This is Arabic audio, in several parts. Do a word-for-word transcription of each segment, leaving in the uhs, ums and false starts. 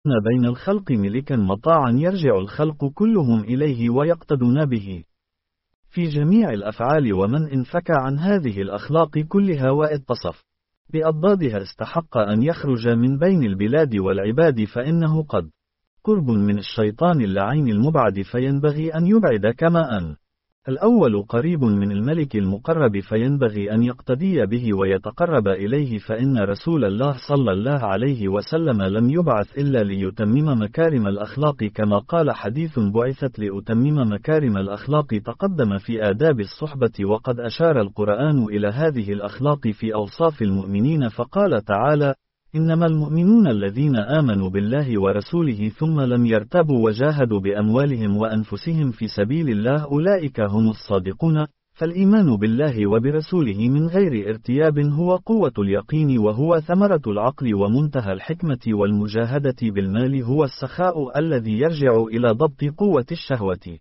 بين الخلق ملكا مطاعا يرجع الخلق كلهم إليه ويقتدون به في جميع الأفعال، ومن انفك عن هذه الأخلاق كلها واتصف بأضدادها استحق أن يخرج من بين البلاد والعباد، فإنه قد قرب من الشيطان اللعين المبعد، فينبغي أن يبعد كما أن الأول قريب من الملك المقرب، فينبغي أن يقتدي به ويتقرب إليه، فإن رسول الله صلى الله عليه وسلم لم يبعث إلا ليتمم مكارم الأخلاق، كما قال حديث بعثت لأتمم مكارم الأخلاق تقدم في آداب الصحبة. وقد أشار القرآن إلى هذه الأخلاق في أوصاف المؤمنين، فقال تعالى: إنما المؤمنون الذين آمنوا بالله ورسوله ثم لم يرتابوا وجاهدوا بأموالهم وأنفسهم في سبيل الله أولئك هم الصادقون. فالإيمان بالله وبرسوله من غير ارتياب هو قوة اليقين، وهو ثمرة العقل ومنتهى الحكمة، والمجاهدة بالمال هو السخاء الذي يرجع إلى ضبط قوة الشهوة،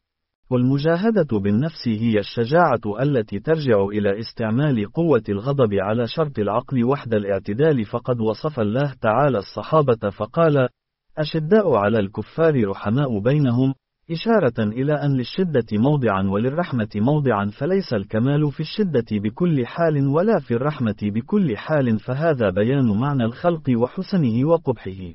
والمجاهدة بالنفس هي الشجاعة التي ترجع إلى استعمال قوة الغضب على شرط العقل وحد الاعتدال. فقد وصف الله تعالى الصحابة فقال: أشداء على الكفار رحماء بينهم، إشارة إلى أن للشدة موضعا وللرحمة موضعا، فليس الكمال في الشدة بكل حال ولا في الرحمة بكل حال، فهذا بيان معنى الخلق وحسنه وقبحه،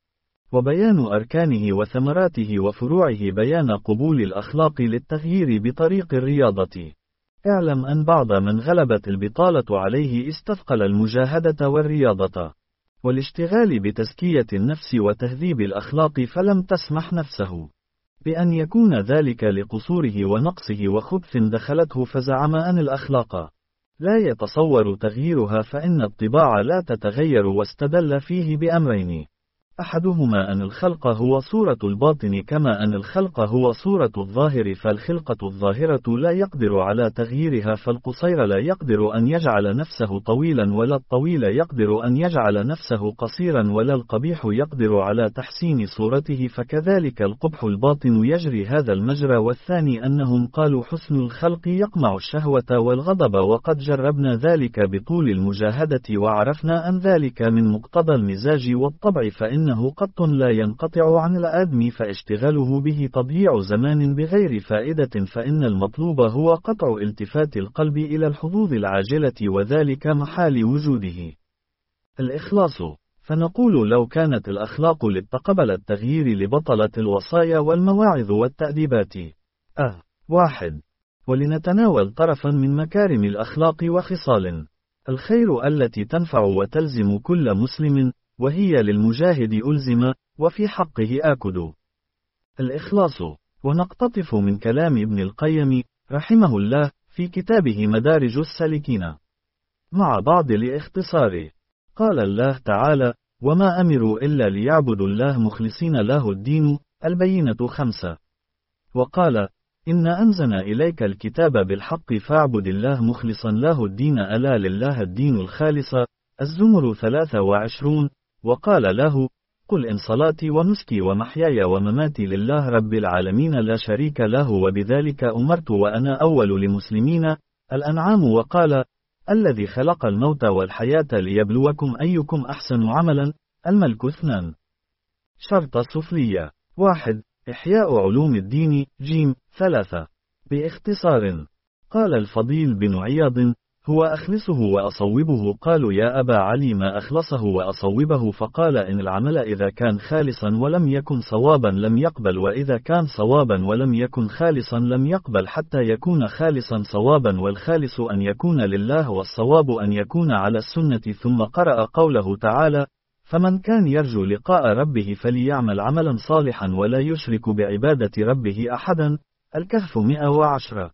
وبيان أركانه وثمراته وفروعه، بيان قبول الأخلاق للتغيير بطريق الرياضة. اعلم أن بعض من غلبت البطالة عليه استثقل المجاهدة والرياضة والاشتغال بتزكية النفس وتهذيب الأخلاق، فلم تسمح نفسه بأن يكون ذلك لقصوره ونقصه وخبث دخلته، فزعم أن الأخلاق لا يتصور تغييرها، فإن الطباع لا تتغير، واستدل فيه بأمرين: أحدهما أن الخلق هو صورة الباطن، كما أن الخلق هو صورة الظاهر، فالخلقة الظاهرة لا يقدر على تغييرها، فالقصير لا يقدر أن يجعل نفسه طويلا، ولا الطويل يقدر أن يجعل نفسه قصيرا، ولا القبيح يقدر على تحسين صورته، فكذلك القبح الباطن يجري هذا المجرى. والثاني أنهم قالوا حسن الخلق يقمع الشهوة والغضب، وقد جربنا ذلك بطول المجاهدة، وعرفنا أن ذلك من مقتضى المزاج والطبع، فإن إنه قط لا ينقطع عن الآدم، فاشتغاله به تضييع زمان بغير فائدة، فإن المطلوب هو قطع التفات القلب إلى الحظوظ العاجلة، وذلك محال وجوده الإخلاص. فنقول لو كانت الأخلاق لتقبل التغيير لبطلت الوصايا والمواعظ والتأديبات. أه واحد. ولنتناول طرفا من مكارم الأخلاق وخصال الخير التي تنفع وتلزم كل مسلم، وهي للمجاهد ألزم، وفي حقه آكد. الإخلاص. ونقتطف من كلام ابن القيم رحمه الله في كتابه مدارج السالكين مع بعض الاختصار. قال الله تعالى: وما أمروا إلا ليعبدوا الله مخلصين له الدين، البينة خمسة. وقال: إن أنزلنا إليك الكتاب بالحق فاعبد الله مخلصا له الدين، ألا لله الدين الخالص، الزمر ثلاثة وعشرون. وقال له: قل إن صلاتي ونسكي ومحياي ومماتي لله رب العالمين لا شريك له، وبذلك أمرت وأنا أول لمسلمين، الأنعام. وقال: الذي خلق الموت والحياة ليبلوكم أيكم أحسن عملا، الملك اثنان. شرط سفلية. واحد. إحياء علوم الدين. جيم. ثلاثة. باختصار. قال الفضيل بن عياض: هو أخلصه وأصوبه. قالوا: يا أبا علي ما أخلصه وأصوبه؟ فقال: إن العمل إذا كان خالصا ولم يكن صوابا لم يقبل، وإذا كان صوابا ولم يكن خالصا لم يقبل، حتى يكون خالصا صوابا، والخالص أن يكون لله والصواب أن يكون على السنة. ثم قرأ قوله تعالى: فمن كان يرجو لقاء ربه فليعمل عملا صالحا ولا يشرك بعبادة ربه أحدا. الكهف مئة وعشرة.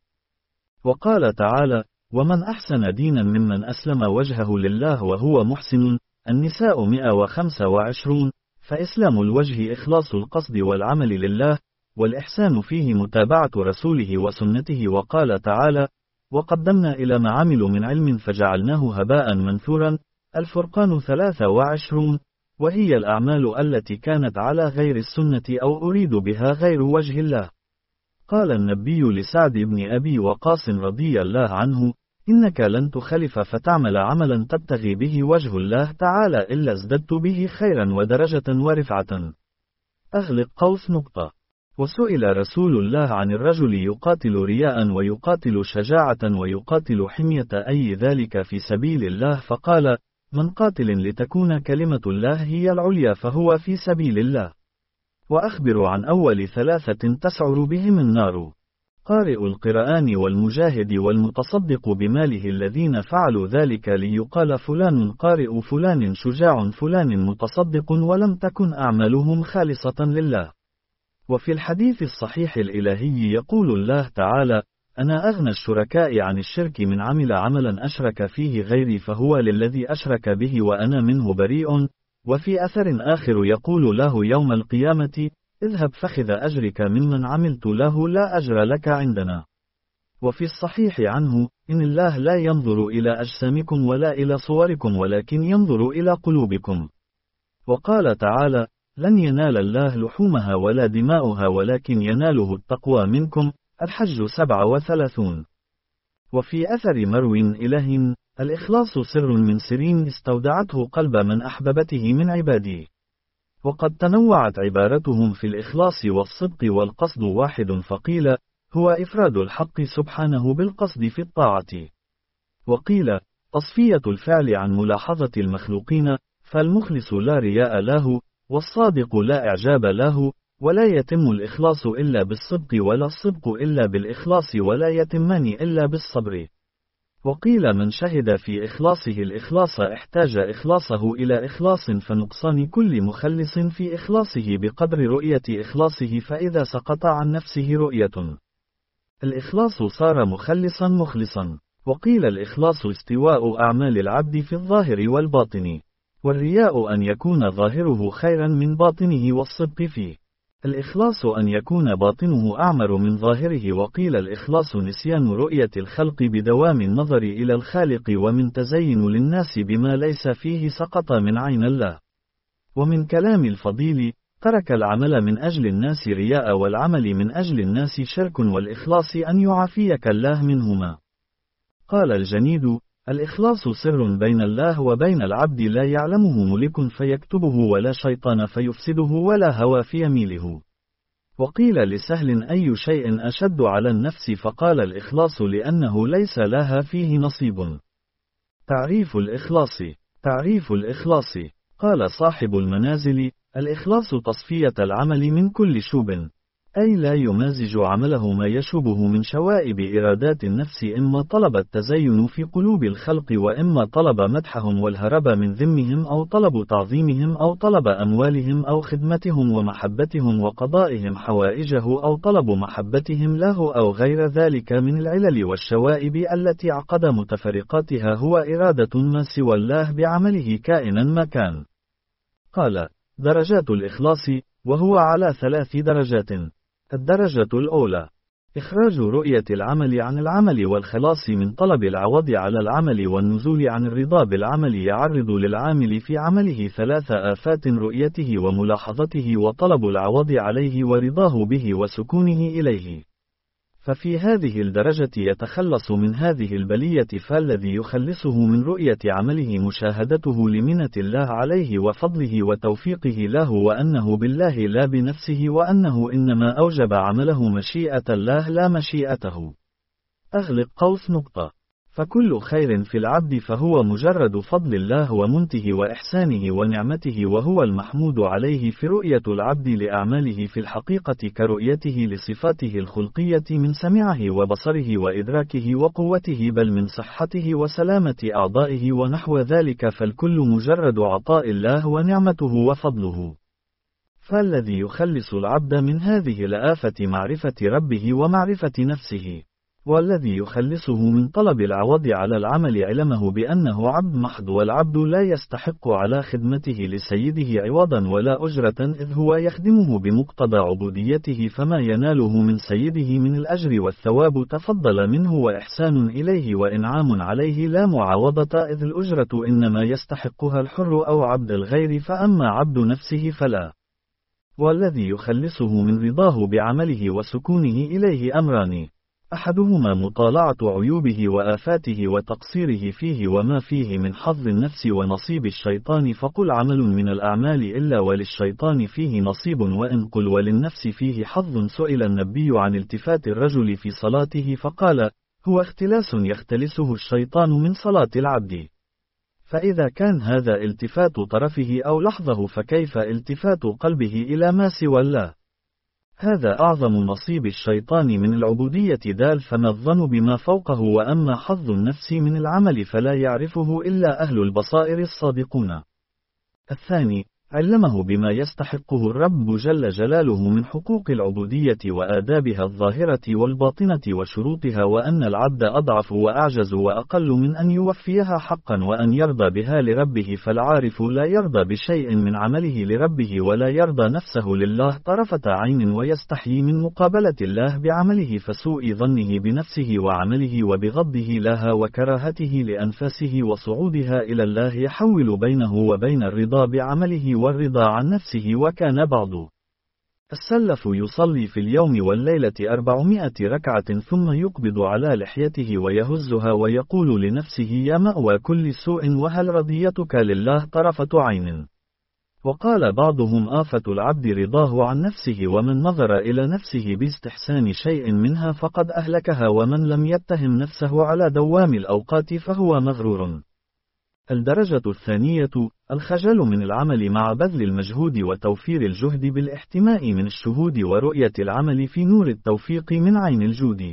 وقال تعالى: ومن أحسن دينا ممن أسلم وجهه لله وهو محسن. النساء مئة وخمسة وعشرون. فإسلام الوجه إخلاص القصد والعمل لله، والإحسان فيه متابعة رسوله وسنته. وقال تعالى: وقدمنا إلى ما عملوا من علم فجعلناه هباء منثورا. الفرقان ثلاثة وعشرون. وهي الأعمال التي كانت على غير السنة أو أريد بها غير وجه الله. قال النبي لسعد بن أبي وقاص رضي الله عنه: إنك لن تخلف فتعمل عملا تبتغي به وجه الله تعالى إلا ازددت به خيرا ودرجة ورفعة. أغلق قوس نقطة. وسئل رسول الله عن الرجل يقاتل رياء ويقاتل شجاعة ويقاتل حمية أي ذلك في سبيل الله، فقال: من قاتل لتكون كلمة الله هي العليا فهو في سبيل الله. وأخبر عن أول ثلاثة تسعر بهم النار: قارئ القرآن والمجاهد والمتصدق بماله، الذين فعلوا ذلك ليقال فلان قارئ فلان شجاع فلان متصدق ولم تكن أعمالهم خالصة لله. وفي الحديث الصحيح الإلهي يقول الله تعالى: أنا أغنى الشركاء عن الشرك، من عمل عملا أشرك فيه غيري فهو للذي أشرك به وأنا منه بريء. وفي أثر آخر يقول له يوم القيامة: اذهب فخذ أجرك ممن عملت له لا أجر لك عندنا. وفي الصحيح عنه: إن الله لا ينظر إلى أجسامكم ولا إلى صوركم ولكن ينظر إلى قلوبكم. وقال تعالى: لن ينال الله لحومها ولا دماؤها ولكن يناله التقوى منكم. الحج سبعة وثلاثون. وفي أثر مروي إله: الإخلاص سر من سرين استودعته قلب من أحببته من عبادي. وقد تنوعت عبارتهم في الإخلاص والصدق والقصد واحد، فقيل: هو إفراد الحق سبحانه بالقصد في الطاعة. وقيل: تصفية الفعل عن ملاحظة المخلوقين، فالمخلص لا رياء له، والصادق لا إعجاب له، ولا يتم الإخلاص إلا بالصدق ولا الصدق إلا بالإخلاص ولا يتمان إلا بالصبر. وقيل: من شهد في إخلاصه الإخلاص احتاج إخلاصه إلى إخلاص، فنقصان كل مخلص في إخلاصه بقدر رؤية إخلاصه، فإذا سقط عن نفسه رؤية الإخلاص صار مخلصا مخلصا. وقيل: الإخلاص استواء أعمال العبد في الظاهر والباطن، والرياء أن يكون ظاهره خيرا من باطنه والصدق فيه. الإخلاص أن يكون باطنه أعمر من ظاهره. وقيل: الإخلاص نسيان رؤية الخلق بدوام النظر إلى الخالق، ومن تزين للناس بما ليس فيه سقط من عين الله. ومن كلام الفضيل: ترك العمل من أجل الناس رياء، والعمل من أجل الناس شرك، والإخلاص أن يعافيك الله منهما. قال الجنيد: الإخلاص سر بين الله وبين العبد لا يعلمه ملك فيكتبه، ولا شيطان فيفسده، ولا هوى فيميله. وقيل لسهل: أي شيء أشد على النفس؟ فقال: الإخلاص، لأنه ليس لها فيه نصيب. تعريف الإخلاص. تعريف الإخلاص: قال صاحب المنازل: الإخلاص تصفية العمل من كل شوب، أي لا يمازج عمله ما يشوبه من شوائب إرادات النفس، إما طلب التزين في قلوب الخلق، وإما طلب مدحهم والهرب من ذمهم، أو طلب تعظيمهم، أو طلب أموالهم، أو خدمتهم ومحبتهم وقضائهم حوائجه، أو طلب محبتهم له، أو غير ذلك من العلل والشوائب التي عقد متفرقاتها هو إرادة ما سوى الله بعمله كائنا ما كان. قال: درجات الإخلاص، وهو على ثلاث درجات. الدرجة الأولى: إخراج رؤية العمل عن العمل، والخلاص من طلب العوض على العمل، والنزول عن الرضا بالعمل. يعرض للعامل في عمله ثلاث آفات: رؤيته وملاحظته وطلب العوض عليه ورضاه به وسكونه إليه. ففي هذه الدرجة يتخلص من هذه البلية، فالذي يخلصه من رؤية عمله مشاهدته لمنة الله عليه وفضله وتوفيقه له، وأنه بالله لا بنفسه، وأنه إنما أوجب عمله مشيئة الله لا مشيئته. أغلق قوس نقطة. فكل خير في العبد فهو مجرد فضل الله ومنته وإحسانه ونعمته، وهو المحمود عليه في رؤية العبد لأعماله في الحقيقة كرؤيته لصفاته الخلقية من سمعه وبصره وإدراكه وقوته، بل من صحته وسلامة أعضائه ونحو ذلك، فالكل مجرد عطاء الله ونعمته وفضله. فالذي يخلص العبد من هذه الآفة معرفة ربه ومعرفة نفسه، والذي يخلصه من طلب العوض على العمل علمه بأنه عبد محض، والعبد لا يستحق على خدمته لسيده عوضا ولا أجرة، إذ هو يخدمه بمقتضى عبوديته، فما يناله من سيده من الأجر والثواب تفضل منه وإحسان إليه وإنعام عليه لا معاوضة، إذ الأجرة إنما يستحقها الحر أو عبد الغير، فأما عبد نفسه فلا. والذي يخلصه من رضاه بعمله وسكونه إليه أمران: أحدهما مطالعة عيوبه وآفاته وتقصيره فيه وما فيه من حظ النفس ونصيب الشيطان، فقل عمل من الأعمال إلا وللشيطان فيه نصيب، وإن قل وللنفس فيه حظ. سئل النبي عن التفات الرجل في صلاته فقال: هو اختلاس يختلسه الشيطان من صلاة العبد. فإذا كان هذا التفات طرفه أو لحظه، فكيف التفات قلبه إلى ما سوى الله؟ هذا أعظم نصيب الشيطان من العبودية دال. فما الظن بما فوقه؟ وأما حظ النفس من العمل فلا يعرفه إلا أهل البصائر الصادقون. الثاني، علمه بما يستحقه الرب جل جلاله من حقوق العبودية وآدابها الظاهرة والباطنة وشروطها، وأن العبد أضعف وأعجز وأقل من أن يوفيها حقا وأن يرضى بها لربه. فالعارف لا يرضى بشيء من عمله لربه ولا يرضى نفسه لله طرفة عين، ويستحيي من مقابلة الله بعمله، فسوء ظنه بنفسه وعمله وبغضه لها وكراهته لأنفاسه وصعودها إلى الله يحول بينه وبين الرضا بعمله والرضا عن نفسه. وكان بعض السلف يصلي في اليوم والليلة أربعمائة ركعة ثم يقبض على لحيته ويهزها ويقول لنفسه: يا مأوى كل سوء، وهل رضيتك لله طرفة عين؟ وقال بعضهم: آفة العبد رضاه عن نفسه، ومن نظر إلى نفسه باستحسان شيء منها فقد أهلكها، ومن لم يتهم نفسه على دوام الأوقات فهو مغرور. الدرجة الثانية، الخجل من العمل مع بذل المجهود وتوفير الجهد بالاحتماء من الشهود ورؤية العمل في نور التوفيق من عين الجود.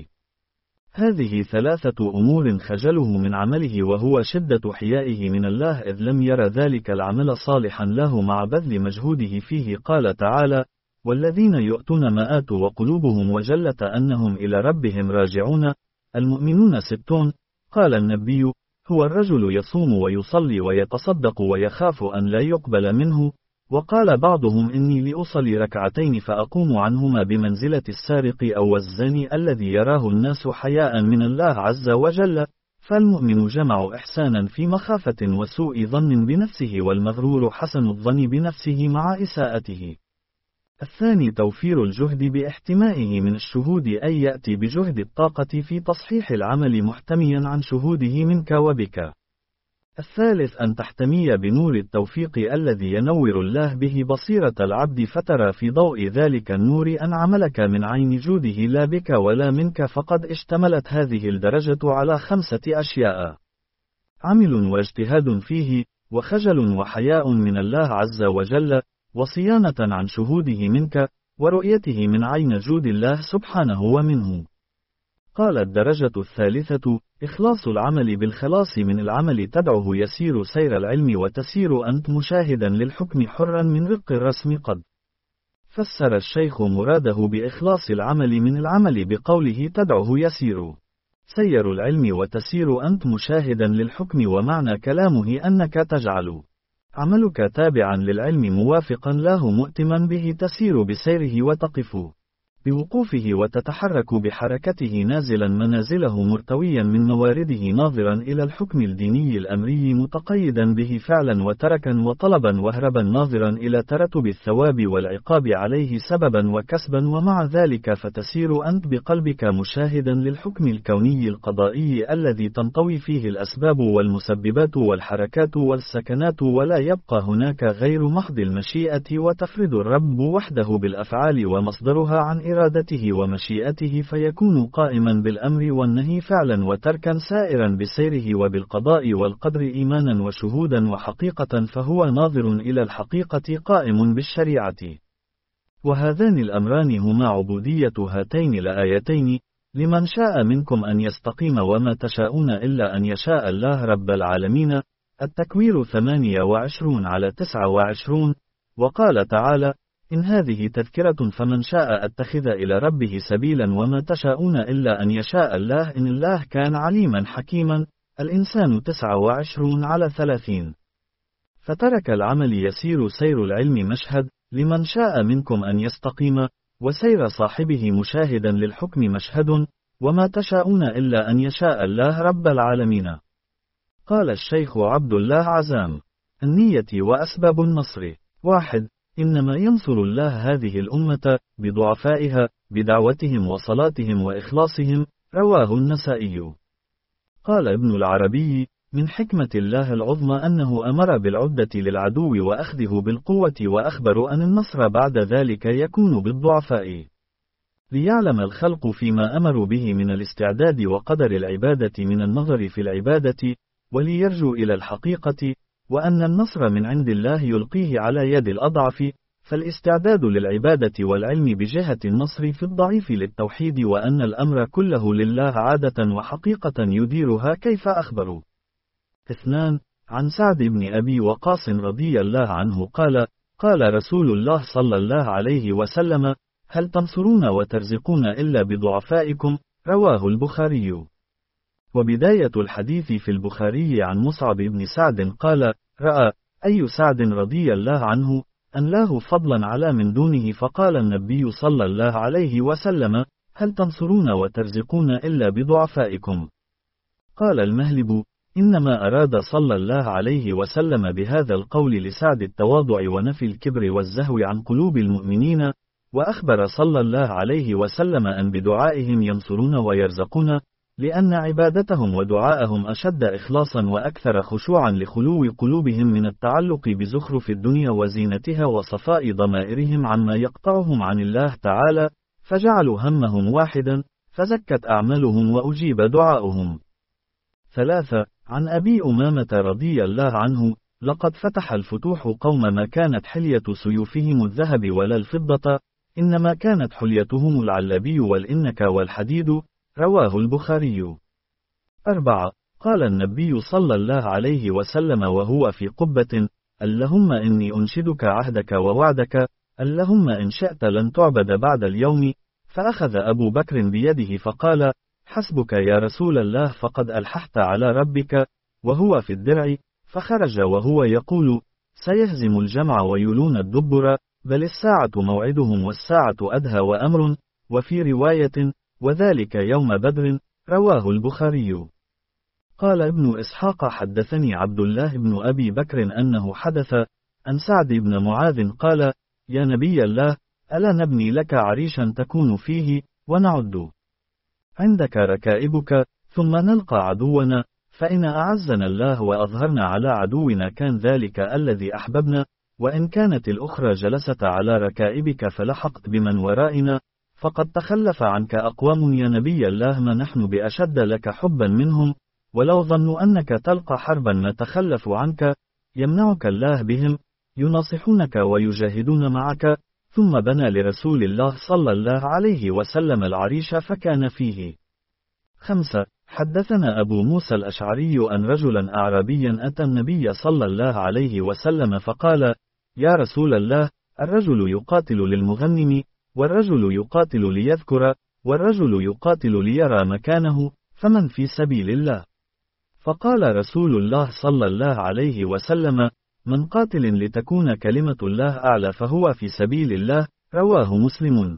هذه ثلاثة أمور خجله من عمله وهو شدة حيائه من الله، إذ لم ير ذلك العمل صالحا له مع بذل مجهوده فيه. قال تعالى: والذين يؤتون ما آتوا وقلوبهم وجلة أنهم إلى ربهم راجعون. المؤمنون ستون. قال النبي: هو الرجل يصوم ويصلي ويتصدق ويخاف أن لا يقبل منه. وقال بعضهم: إني لأصلي ركعتين فأقوم عنهما بمنزلة السارق أو الزاني الذي يراه الناس حياء من الله عز وجل. فالمؤمن جمع إحسانا في مخافة وسوء ظن بنفسه، والمغرور حسن الظن بنفسه مع إساءته. الثاني، توفير الجهد باحتمائه من الشهود، أي يأتي بجهد الطاقة في تصحيح العمل محتميا عن شهوده منك وبك. الثالث، أن تحتمي بنور التوفيق الذي ينور الله به بصيرة العبد، فترى في ضوء ذلك النور أن عملك من عين جوده لا بك ولا منك. فقد اشتملت هذه الدرجة على خمسة أشياء: عمل واجتهاد فيه، وخجل وحياء من الله عز وجل، وصيانة عن شهوده منك، ورؤيته من عين جود الله سبحانه ومنه. قال الدرجة الثالثة، إخلاص العمل بالخلاص من العمل، تدعه يسير سير العلم وتسير أنت مشاهدا للحكم حرا من رق الرسم. قد فسر الشيخ مراده بإخلاص العمل من العمل بقوله: تدعه يسير سير العلم وتسير أنت مشاهدا للحكم، ومعنى كلامه أنك تجعل عملك تابعا للعلم موافقا له مؤتما به، تسير بسيره وتقف بوقوفه وتتحرك بحركته، نازلا منازله مرتويا من موارده، ناظرا إلى الحكم الديني الأمري متقيدا به فعلا وتركا وطلبا وهربا، ناظرا إلى ترتب الثواب والعقاب عليه سببا وكسبا. ومع ذلك فتسير أنت بقلبك مشاهدا للحكم الكوني القضائي الذي تنطوي فيه الأسباب والمسببات والحركات والسكنات، ولا يبقى هناك غير محض المشيئة، وتفرد الرب وحده بالأفعال ومصدرها عن إرادته ومشيئته، فيكون قائما بالأمر والنهي فعلا وتركا، سائرا بسيره وبالقضاء والقدر إيمانا وشهودا وحقيقة، فهو ناظر إلى الحقيقة قائم بالشريعة. وهذان الأمران هما عبودية هاتين الآيتين: لمن شاء منكم أن يستقيم وما تشاءون إلا أن يشاء الله رب العالمين. التكوير ثمانية وعشرون على تسعة وعشرون. وقال تعالى: إن هذه تذكرة فمن شاء اتخذ إلى ربه سبيلا وما تشاءون إلا أن يشاء الله إن الله كان عليما حكيما. الإنسان تسعة وعشرون على ثلاثين. فترك العمل يسير سير العلم مشهد لمن شاء منكم أن يستقيم، وسير صاحبه مشاهدا للحكم مشهد، وما تشاءون إلا أن يشاء الله رب العالمين. قال الشيخ عبد الله عزام: النية وأسباب النصر. واحد، إنما ينصر الله هذه الأمة بضعفائها، بدعوتهم وصلاتهم وإخلاصهم، رواه النسائي. قال ابن العربي: من حكمة الله العظمى أنه أمر بالعدة للعدو وأخذه بالقوة، وأخبر أن النصر بعد ذلك يكون بالضعفاء، ليعلم الخلق فيما أمروا به من الاستعداد وقدر العبادة من النظر في العبادة، وليرجوا إلى الحقيقة، وأن النصر من عند الله يلقيه على يد الأضعف، فالاستعداد للعبادة والعلم بجهة النصر في الضعيف للتوحيد، وأن الأمر كله لله عادة وحقيقة يديرها كيف أخبروا. اثنان. عن سعد بن أبي وقاص رضي الله عنه قال: قال رسول الله صلى الله عليه وسلم: هل تنصرون وترزقون إلا بضعفائكم؟ رواه البخاري. وبداية الحديث في البخاري عن مصعب بن سعد قال: رأى أي سعد رضي الله عنه أن له فضلا على من دونه، فقال النبي صلى الله عليه وسلم: هل تنصرون وترزقون إلا بضعفائكم؟ قال المهلب: إنما أراد صلى الله عليه وسلم بهذا القول لسعد التواضع ونفي الكبر والزهو عن قلوب المؤمنين، وأخبر صلى الله عليه وسلم أن بدعائهم ينصرون ويرزقون، لأن عبادتهم ودعاءهم أشد إخلاصا وأكثر خشوعا لخلو قلوبهم من التعلق بزخرف الدنيا وزينتها وصفاء ضمائرهم عما يقطعهم عن الله تعالى، فجعلوا همهم واحدا، فزكت أعمالهم وأجيب دعاؤهم. ثلاثة. عن أبي أمامة رضي الله عنه: لقد فتح الفتوح قوم ما كانت حلية سيوفهم الذهب ولا الفضة، إنما كانت حليتهم العلبي والإنك والحديد، رواه البخاري. أربعة. قال النبي صلى الله عليه وسلم وهو في قبة: اللهم إني أنشدك عهدك ووعدك، اللهم إن شئت لن تعبد بعد اليوم. فأخذ أبو بكر بيده فقال: حسبك يا رسول الله، فقد ألححت على ربك، وهو في الدرع، فخرج وهو يقول: سيهزم الجمع ويلون الدبر، بل الساعة موعدهم والساعة أدهى وأمر، وفي رواية: وذلك يوم بدر، رواه البخاري. قال ابن إسحاق: حدثني عبد الله بن أبي بكر أنه حدث عن سعد بن معاذ قال: يا نبي الله، ألا نبني لك عريشا تكون فيه، ونعد عندك ركائبك، ثم نلقى عدونا، فإن أعزنا الله وأظهرنا على عدونا كان ذلك الذي أحببنا، وإن كانت الأخرى جلست على ركائبك فلحقت بمن ورائنا، فقد تخلف عنك أقوام يا نبي الله ما نحن بأشد لك حبا منهم، ولو ظنوا أنك تلقى حربا ما تخلفوا عنك، يمنعك الله بهم، يناصحونك ويجاهدون معك. ثم بنى لرسول الله صلى الله عليه وسلم العريش فكان فيه. خمسة. حدثنا أبو موسى الأشعري أن رجلا أعرابيا أتى النبي صلى الله عليه وسلم فقال: يا رسول الله، الرجل يقاتل للمغنم، والرجل يقاتل ليذكر، والرجل يقاتل ليرى مكانه، فمن في سبيل الله؟ فقال رسول الله صلى الله عليه وسلم: من قاتل لتكون كلمة الله أعلى فهو في سبيل الله، رواه مسلم.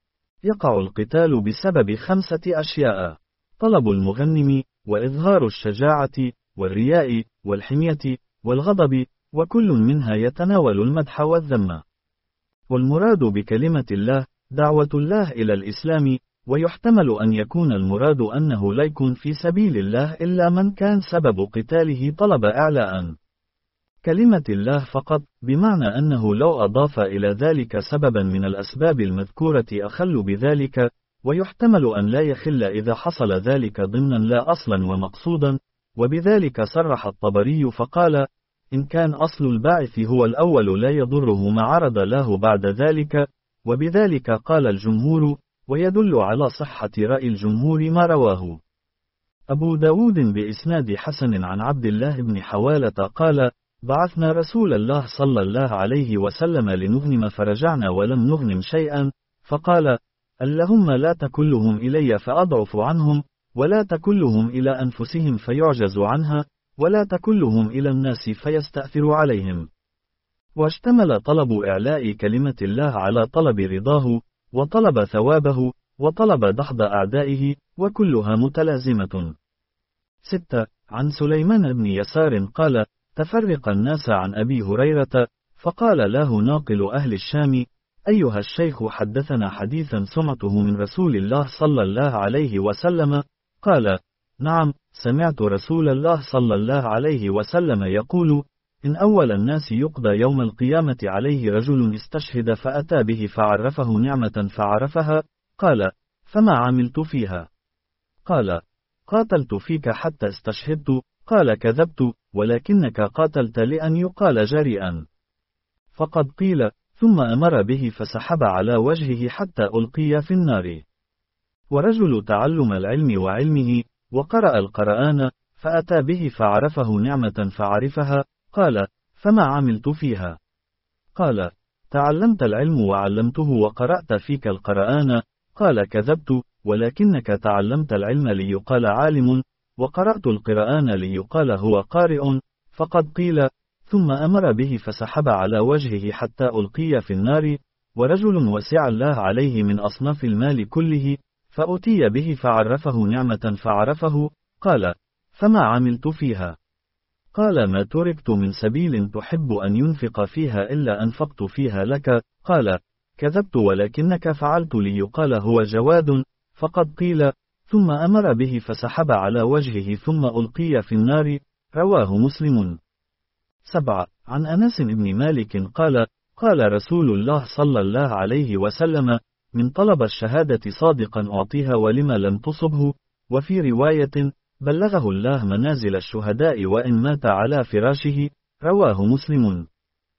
يقع القتال بسبب خمسة أشياء: طلب المغنم، وإظهار الشجاعة، والرياء، والحمية، والغضب، وكل منها يتناول المدح والذم. والمراد بكلمة الله دعوة الله إلى الإسلام، ويحتمل أن يكون المراد أنه لا يكون في سبيل الله إلا من كان سبب قتاله طلب إعلاء كلمة الله فقط، بمعنى أنه لو أضاف إلى ذلك سببا من الأسباب المذكورة أخل بذلك، ويحتمل أن لا يخل إذا حصل ذلك ضمنا لا أصلا ومقصودا، وبذلك صرح الطبري فقال: إن كان أصل الباعث هو الأول لا يضره ما عرض له بعد ذلك، وبذلك قال الجمهور، ويدل على صحة رأي الجمهور ما رواه أبو داود بإسناد حسن عن عبد الله بن حوالة قال: بعثنا رسول الله صلى الله عليه وسلم لنغنم فرجعنا ولم نغنم شيئا، فقال: اللهم لا تكلهم إلي فأضعف عنهم، ولا تكلهم إلى أنفسهم فيعجز عنها، ولا تكلهم إلى الناس فيستأثر عليهم. واشتمل طلب إعلاء كلمة الله على طلب رضاه، وطلب ثوابه، وطلب دحض أعدائه، وكلها متلازمة. ستة. عن سليمان بن يسار قال: تفرق الناس عن أبي هريرة، فقال له ناقل أهل الشام: أيها الشيخ حدثنا حديثا سمعته من رسول الله صلى الله عليه وسلم. قال: نعم، سمعت رسول الله صلى الله عليه وسلم يقول: إن أول الناس يقضى يوم القيامة عليه رجل استشهد فأتى به فعرفه نعمة فعرفها. قال: فما عملت فيها؟ قال: قاتلت فيك حتى استشهدت. قال: كذبت، ولكنك قاتلت لأن يقال جريئا. فقد قيل: ثم أمر به فسحب على وجهه حتى ألقي في النار. ورجل تعلم العلم وعلمه، وقرأ القرآن، فأتى به فعرفه نعمة فعرفها. قال: فما عملت فيها؟ قال: تعلمت العلم وعلمته وقرأت فيك القرآن. قال: كذبت، ولكنك تعلمت العلم ليقال عالم، وقرأت القرآن ليقال هو قارئ. فقد قيل: ثم أمر به فسحب على وجهه حتى ألقي في النار. ورجل وسع الله عليه من أصناف المال كله، فأتي به فعرفه نعمة فعرفه. قال: فما عملت فيها؟ قال: ما تركت من سبيل تحب أن ينفق فيها إلا أنفقت فيها لك. قال: كذبت، ولكنك فعلت ليقال هو جواد. فقد قيل: ثم أمر به فسحب على وجهه ثم ألقي في النار. رواه مسلم. سبعة. عن أنس بن مالك قال: قال رسول الله صلى الله عليه وسلم: من طلب الشهادة صادقا أعطيها ولما لم تصبه. وفي رواية: بلغه الله منازل الشهداء وإن مات على فراشه. رواه مسلم.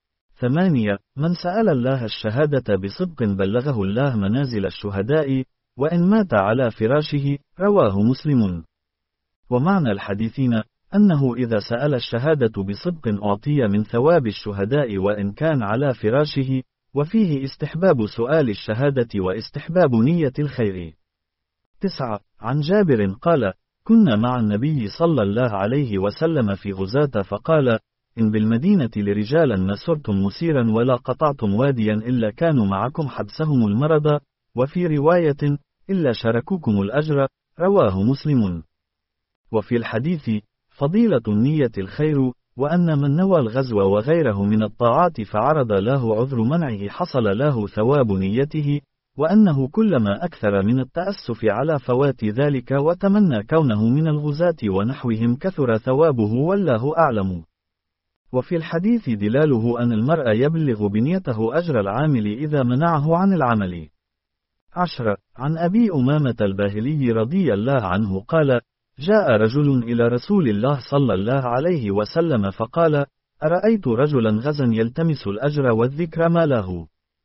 ثمانية. من سأل الله الشهادة بصدق بلغه الله منازل الشهداء وإن مات على فراشه. رواه مسلم. ومعنى الحديثين أنه إذا سأل الشهادة بصدق أعطي من ثواب الشهداء وإن كان على فراشه، وفيه استحباب سؤال الشهادة واستحباب نية الخير. تسعة. عن جابر قال: كنا مع النبي صلى الله عليه وسلم في غزاة فقال: إن بالمدينة لرجالا ما سرتم مسيرا ولا قطعتم واديا إلا كانوا معكم حبسهم المرض. وفي رواية: إلا شاركوكم الأجر. رواه مسلم. وفي الحديث: فضيلة النية الخير، وأن من نوى الغزو وغيره من الطاعات فعرض له عذر منعه حصل له ثواب نيته، وأنه كلما أكثر من التأسف على فوات ذلك وتمنى كونه من الغزاة ونحوهم كثر ثوابه والله أعلم. وفي الحديث دلاله أن المرء يبلغ بنيته أجر العامل إذا منعه عن العمل. عشرة. عن أبي أمامة الباهلي رضي الله عنه قال: جاء رجل إلى رسول الله صلى الله عليه وسلم فقال: أرأيت رجلا غزا يلتمس الأجر والذكر ما له؟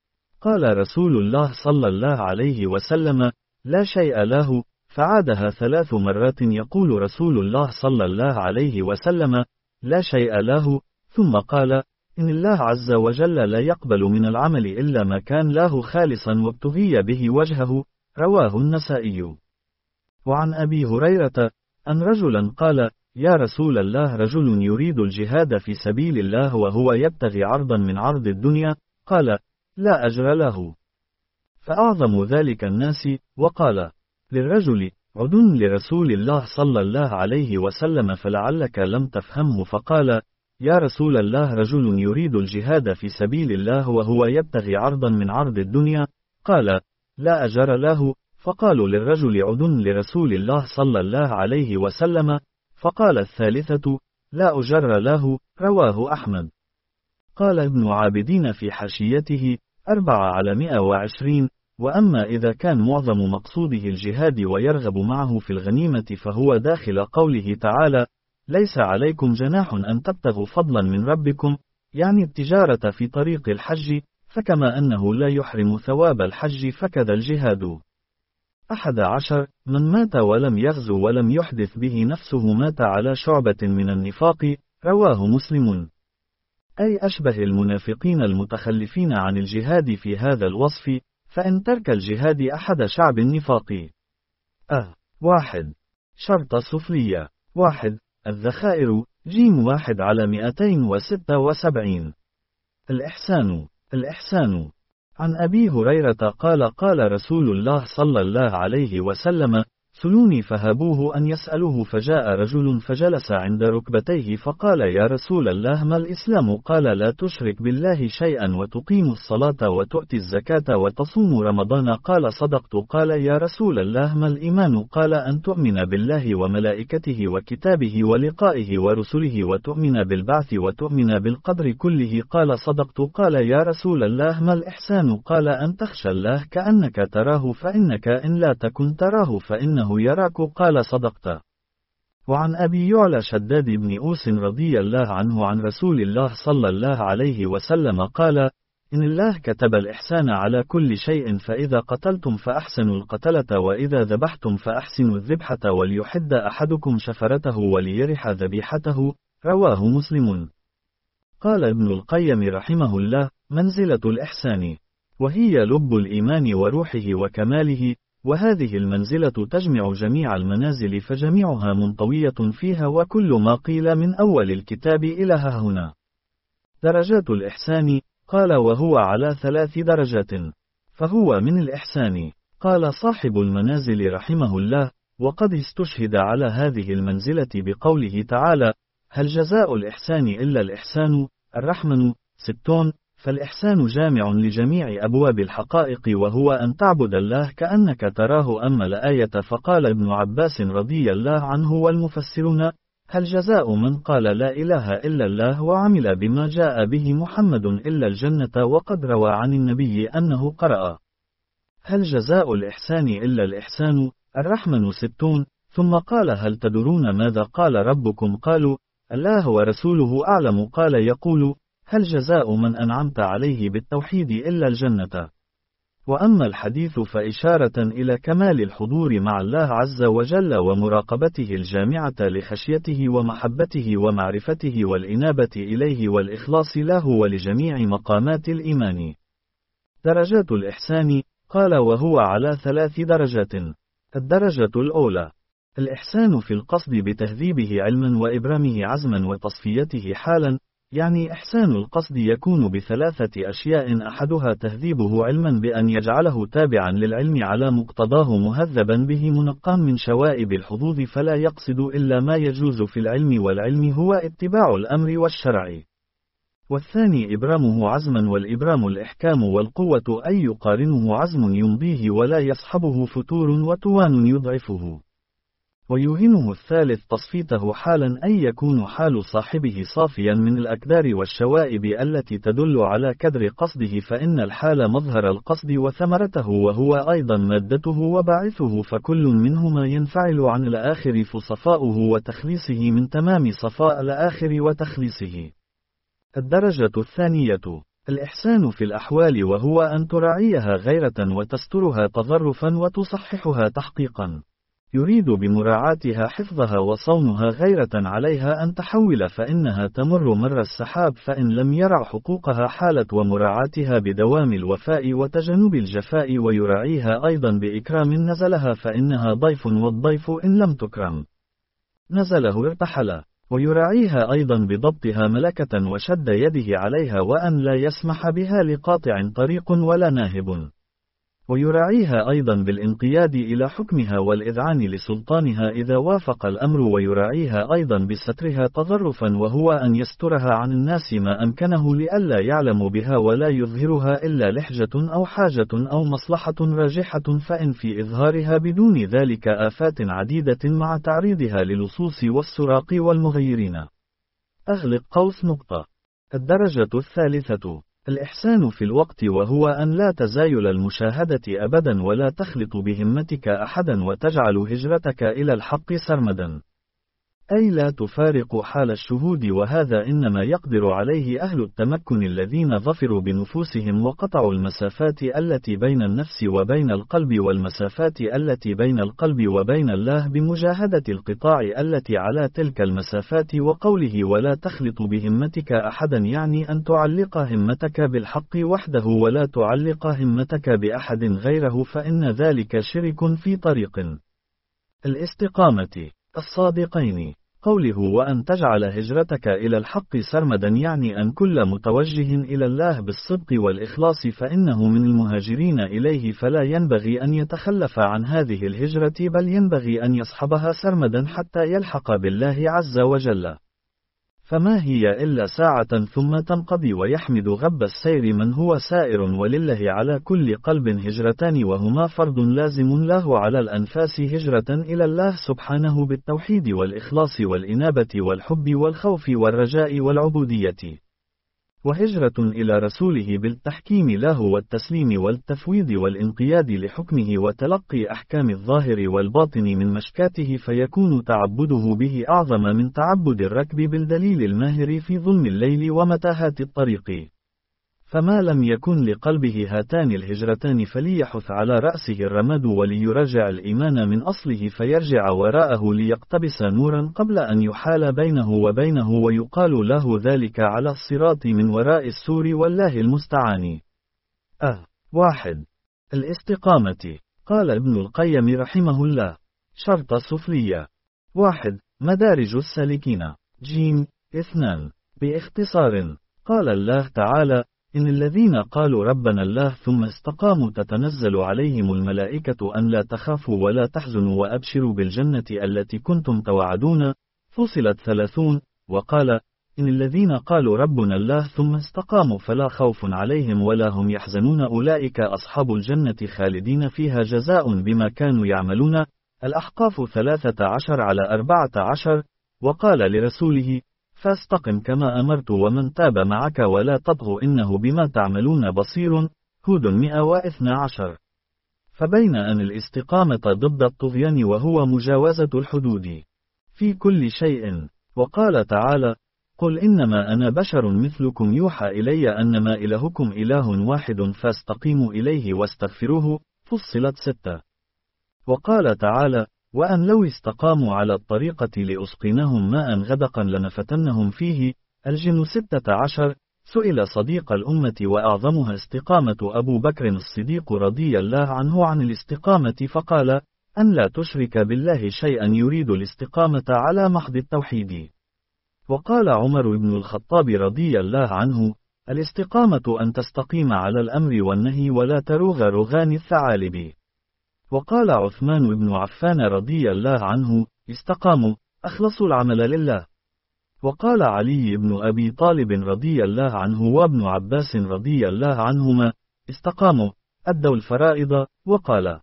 قال رسول الله صلى الله عليه وسلم: لا شيء له. فعادها ثلاث مرات يقول رسول الله صلى الله عليه وسلم: لا شيء له. ثم قال: إن الله عز وجل لا يقبل من العمل إلا ما كان له خالصا وابتغي به وجهه. رواه النسائي. وعن أبي هريرة أن رجلا قال: يا رسول الله، رجل يريد الجهاد في سبيل الله وهو يبتغي عرضا من عرض الدنيا. قال: لا أجر له. فأعظم ذلك الناس وقال للرجل: عدن لرسول الله صلى الله عليه وسلم فلعلك لم تفهمه. فقال: يا رسول الله، رجل يريد الجهاد في سبيل الله وهو يبتغي عرضا من عرض الدنيا. قال: لا أجر له. فقالوا للرجل: عدن لرسول الله صلى الله عليه وسلم. فقال الثالثة: لا أجر له. رواه أحمد. قال ابن عابدين في حاشيته: أربعة على مئة وعشرين. وأما إذا كان معظم مقصوده الجهاد ويرغب معه في الغنيمة فهو داخل قوله تعالى: ليس عليكم جناح أن تبتغوا فضلا من ربكم، يعني التجارة في طريق الحج، فكما أنه لا يحرم ثواب الحج فكذا الجهاد. أحد عشر. من مات ولم يغزو ولم يحدث به نفسه مات على شعبة من النفاق. رواه مسلم. أي أشبه المنافقين المتخلفين عن الجهاد في هذا الوصف، فإن ترك الجهاد أحد شعب النفاق. أه. واحد. شرط سفلية. واحد. الذخائر. جيم واحد على مئتين وستة وسبعين. الإحسان. الإحسان. عن أبي هريرة قال: قال رسول الله صلى الله عليه وسلم: سلوني فهابوه أن يسألوه، فجاء رجل فجلس عند ركبتيه فقال يا رسول الله ما الإسلام؟ قال لا تشرك بالله شيئا وتقيم الصلاة وتؤتي الزكاة وتصوم رمضان. قال صدقت. قال يا رسول الله ما الإيمان؟ قال أن تؤمن بالله وملائكته وكتابه ولقائه ورسله وتؤمن بالبعث وتؤمن بالقدر كله. قال صدقت. قال يا رسول الله ما الإحسان؟ قال أن تخشى الله كأنك تراه فإنك إن لا تكن تراه فإنه يراك. قال صدقت. وعن أبي يعلى شداد بن أوس رضي الله عنه عن رسول الله صلى الله عليه وسلم قال إن الله كتب الإحسان على كل شيء، فإذا قتلتم فأحسنوا القتلة، وإذا ذبحتم فأحسنوا الذبحة، وليحد أحدكم شفرته وليرح ذبيحته. رواه مسلم. قال ابن القيم رحمه الله منزلة الإحسان، وهي لب الإيمان وروحه وكماله، وهذه المنزلة تجمع جميع المنازل فجميعها منطوية فيها، وكل ما قيل من أول الكتاب إلى هنا. درجات الإحسان. قال وهو على ثلاث درجات، فهو من الإحسان. قال صاحب المنازل رحمه الله وقد استشهد على هذه المنزلة بقوله تعالى هل جزاء الإحسان إلا الإحسان؟ الرحمن ستون. فالإحسان جامع لجميع أبواب الحقائق، وهو أن تعبد الله كأنك تراه. أما الآية فقال ابن عباس رضي الله عنه والمفسرون هل جزاء من قال لا إله إلا الله وعمل بما جاء به محمد إلا الجنة؟ وقد روى عن النبي أنه قرأ هل جزاء الإحسان إلا الإحسان؟ الرحمن ستون. ثم قال هل تدرون ماذا قال ربكم؟ قالوا الله ورسوله أعلم. قال يقول هل جزاء من أنعمت عليه بالتوحيد إلا الجنة؟ وأما الحديث فإشارة إلى كمال الحضور مع الله عز وجل ومراقبته الجامعة لخشيته ومحبته ومعرفته والإنابة إليه والإخلاص له ولجميع مقامات الإيمان. درجات الإحسان. قال وهو على ثلاث درجات. الدرجة الأولى الإحسان في القصد بتهذيبه علما وإبرامه عزما وتصفيته حالا، يعني إحسان القصد يكون بثلاثة أشياء، أحدها تهذيبه علما بأن يجعله تابعا للعلم على مقتضاه مهذبا به منقى من شوائب الحظوظ، فلا يقصد إلا ما يجوز في العلم، والعلم هو اتباع الأمر والشرع. والثاني إبرامه عزما، والإبرام الإحكام والقوة، أي يقارنه عزم يمضيه ولا يصحبه فتور وتوان يضعفه. ويوهنه الثالث تصفيته حالا، أي يكون حال صاحبه صافيا من الأكدار والشوائب التي تدل على كدر قصده، فإن الحال مظهر القصد وثمرته، وهو أيضا مادته وباعثه، فكل منهما ينفعل عن الآخر، فصفاؤه وتخليصه من تمام صفاء الآخر وتخليصه. الدرجة الثانية الإحسان في الأحوال، وهو أن تراعيها غيرة وتسترها تظرفا وتصححها تحقيقا. يريد بمراعاتها حفظها وصونها غيرة عليها أن تحول، فإنها تمر مر السحاب، فإن لم يرع حقوقها حالت، ومراعاتها بدوام الوفاء وتجنب الجفاء، ويراعيها أيضا بإكرام نزلها، فإنها ضيف، والضيف إن لم تكرم نزله ارتحل. ويراعيها أيضا بضبطها ملكة وشد يده عليها، وأن لا يسمح بها لقاطع طريق ولا ناهب. ويراعيها أيضا بالانقياد إلى حكمها والإذعان لسلطانها إذا وافق الأمر. ويراعيها أيضا بسترها تظرفا، وهو أن يسترها عن الناس ما أمكنه لئلا يعلم بها، ولا يظهرها إلا لحجة أو حاجة أو مصلحة راجحة، فإن في إظهارها بدون ذلك آفات عديدة مع تعريضها للصوص والسراق والمغيرين. أغلق قوس نقطة. الدرجة الثالثة الإحسان في الوقت، وهو أن لا تزايل المشاهدة أبدا، ولا تخلط بهمتك أحدا، وتجعل هجرتك إلى الحق سرمدا، أي لا تفارق حال الشهود، وهذا إنما يقدر عليه أهل التمكن الذين ظفروا بنفوسهم وقطعوا المسافات التي بين النفس وبين القلب، والمسافات التي بين القلب وبين الله بمجاهدة القطاع التي على تلك المسافات. وقوله ولا تخلط بهمتك أحدا، يعني أن تعلق همتك بالحق وحده، ولا تعلق همتك بأحد غيره، فإن ذلك شرك في طريق الاستقامة الصادقين. قوله وأن تجعل هجرتك إلى الحق سرمدا يعني أن كل متوجه إلى الله بالصدق والإخلاص فإنه من المهاجرين إليه فلا ينبغي أن يتخلف عن هذه الهجرة بل ينبغي أن يصحبها سرمدا حتى يلحق بالله عز وجل. فما هي إلا ساعة ثم تنقضي ويحمد غب السير من هو سائر ولله على كل قلب هجرتان وهما فرض لازم له على الأنفاس هجرة إلى الله سبحانه بالتوحيد والإخلاص والإنابة والحب والخوف والرجاء والعبودية، وهجرة إلى رسوله بالتحكيم له والتسليم والتفويض والانقياد لحكمه وتلقي أحكام الظاهر والباطن من مشكاته فيكون تعبده به أعظم من تعبد الركب بالدليل الماهر في ظلم الليل ومتاهات الطريق. فما لم يكن لقلبه هاتان الهجرتان فليحث على رأسه الرماد وليراجع الإيمان من أصله فيرجع وراءه ليقتبس نورا قبل أن يحال بينه وبينه ويقال له ذلك على الصراط من وراء السور والله المستعان. أه واحد. الاستقامة. قال ابن القيم رحمه الله: شرط سفلية. واحد. مدارج السالكين. جيم. اثنان. باختصار. قال الله تعالى: إن الذين قالوا ربنا الله ثم استقاموا تتنزل عليهم الملائكة أن لا تخافوا ولا تحزنوا وأبشروا بالجنة التي كنتم توعدون. فصلت ثلاثون. وقال: إن الذين قالوا ربنا الله ثم استقاموا فلا خوف عليهم ولا هم يحزنون أولئك أصحاب الجنة خالدين فيها جزاء بما كانوا يعملون. الأحقاف ثلاثة عشر على أربعة عشر. وقال لرسوله: فاستقم كما أمرت ومن تاب معك ولا تطغوا إنه بما تعملون بصير. هود مئة واثنى عشر. فبين أن الاستقامة ضد الطغيان وهو مجاوزة الحدود في كل شيء. وقال تعالى: قل إنما أنا بشر مثلكم يوحى إلي أنما إلهكم إله واحد فاستقيموا إليه واستغفروه. فصلت ستة. وقال تعالى: وأن لو استقاموا على الطريقة لأسقينهم ماء غدقا لنفتنهم فيه. الجن ستة عشر. سئل صديق الأمة وأعظمها استقامة أبو بكر الصديق رضي الله عنه عن الاستقامة فقال: أن لا تشرك بالله شيئا يريد الاستقامة على محض التوحيد. وقال عمر بن الخطاب رضي الله عنه: الاستقامة أن تستقيم على الأمر والنهي ولا تروغ روغان الثعالب. وقال عثمان بن عفان رضي الله عنه: استقاموا، أخلصوا العمل لله. وقال علي بن أبي طالب رضي الله عنه وابن عباس رضي الله عنهما: استقاموا، أدوا الفرائض. وقال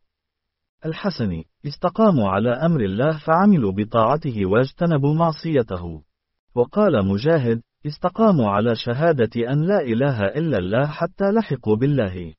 الحسن: استقاموا على أمر الله فعملوا بطاعته واجتنبوا معصيته. وقال مجاهد: استقاموا على شهادة أن لا إله إلا الله حتى لحقوا بالله.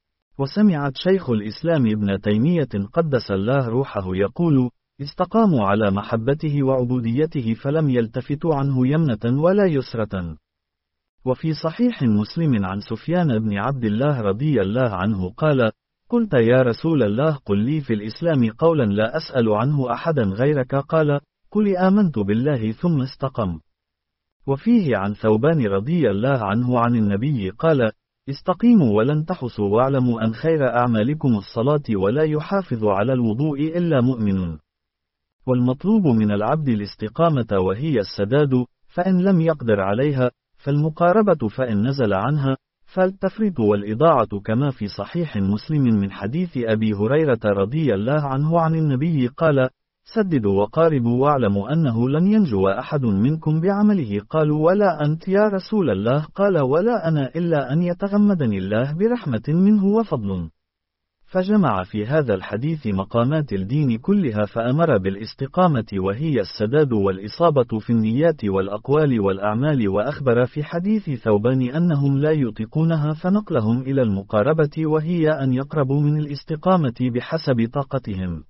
وسمعت شيخ الإسلام ابن تيمية قدس الله روحه يقول: استقاموا على محبته وعبوديته فلم يلتفتوا عنه يمنة ولا يسرة. وفي صحيح مسلم عن سفيان بن عبد الله رضي الله عنه قال: قلت يا رسول الله قل لي في الإسلام قولا لا أسأل عنه أحدا غيرك. قال: قل آمنت بالله ثم استقم. وفيه عن ثوبان رضي الله عنه عن النبي قال: استقيموا ولن تحصوا واعلموا أن خير أعمالكم الصلاة ولا يحافظ على الوضوء إلا مؤمن. والمطلوب من العبد الاستقامة وهي السداد، فإن لم يقدر عليها فالمقاربة، فإن نزل عنها فالتفريط والإضاعة، كما في صحيح مسلم من حديث أبي هريرة رضي الله عنه عن النبي قال: سددوا وقاربوا واعلموا أنه لن ينجو أحد منكم بعمله. قالوا: ولا أنت يا رسول الله؟ قال: ولا أنا إلا أن يتغمدني الله برحمة منه وفضل. فجمع في هذا الحديث مقامات الدين كلها فأمر بالاستقامة وهي السداد والإصابة في النيات والأقوال والأعمال، وأخبر في حديث ثوبان أنهم لا يطيقونها فنقلهم إلى المقاربة وهي أن يقربوا من الاستقامة بحسب طاقتهم.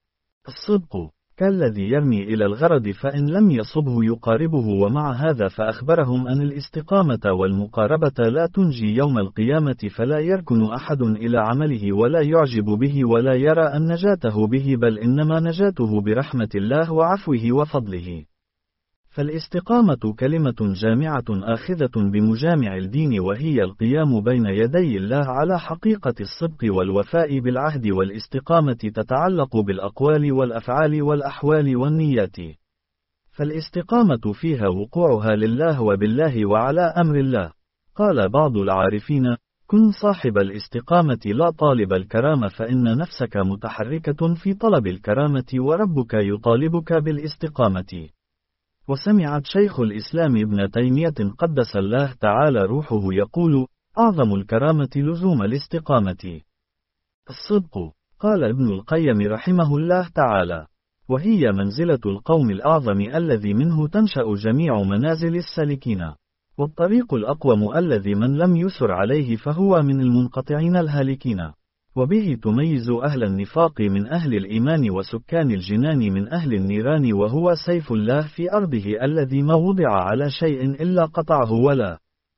الصدق كالذي يرمي إلى الغرض فإن لم يصبه يقاربه. ومع هذا فأخبرهم أن الاستقامة والمقاربة لا تنجي يوم القيامة، فلا يركن أحد إلى عمله ولا يعجب به ولا يرى أن نجاته به، بل إنما نجاته برحمة الله وعفوه وفضله. فالاستقامة كلمة جامعة آخذة بمجامع الدين، وهي القيام بين يدي الله على حقيقة الصدق والوفاء بالعهد. والاستقامة تتعلق بالأقوال والأفعال والأحوال والنيات. فالاستقامة فيها وقوعها لله وبالله وعلى أمر الله. قال بعض العارفين: كن صاحب الاستقامة لا طالب الكرامة، فإن نفسك متحركة في طلب الكرامة وربك يطالبك بالاستقامة. وسمعت شيخ الإسلام ابن تيمية قدس الله تعالى روحه يقول: أعظم الكرامة لزوم الاستقامة. الصدق. قال ابن القيم رحمه الله تعالى: وهي منزلة القوم الأعظم الذي منه تنشأ جميع منازل السالكين، والطريق الأقوم الذي من لم يسر عليه فهو من المنقطعين الهالكين، وبه تميز أهل النفاق من أهل الإيمان وسكان الجنان من أهل النيران، وهو سيف الله في أرضه الذي ما وضع على شيء إلا قطعه ولا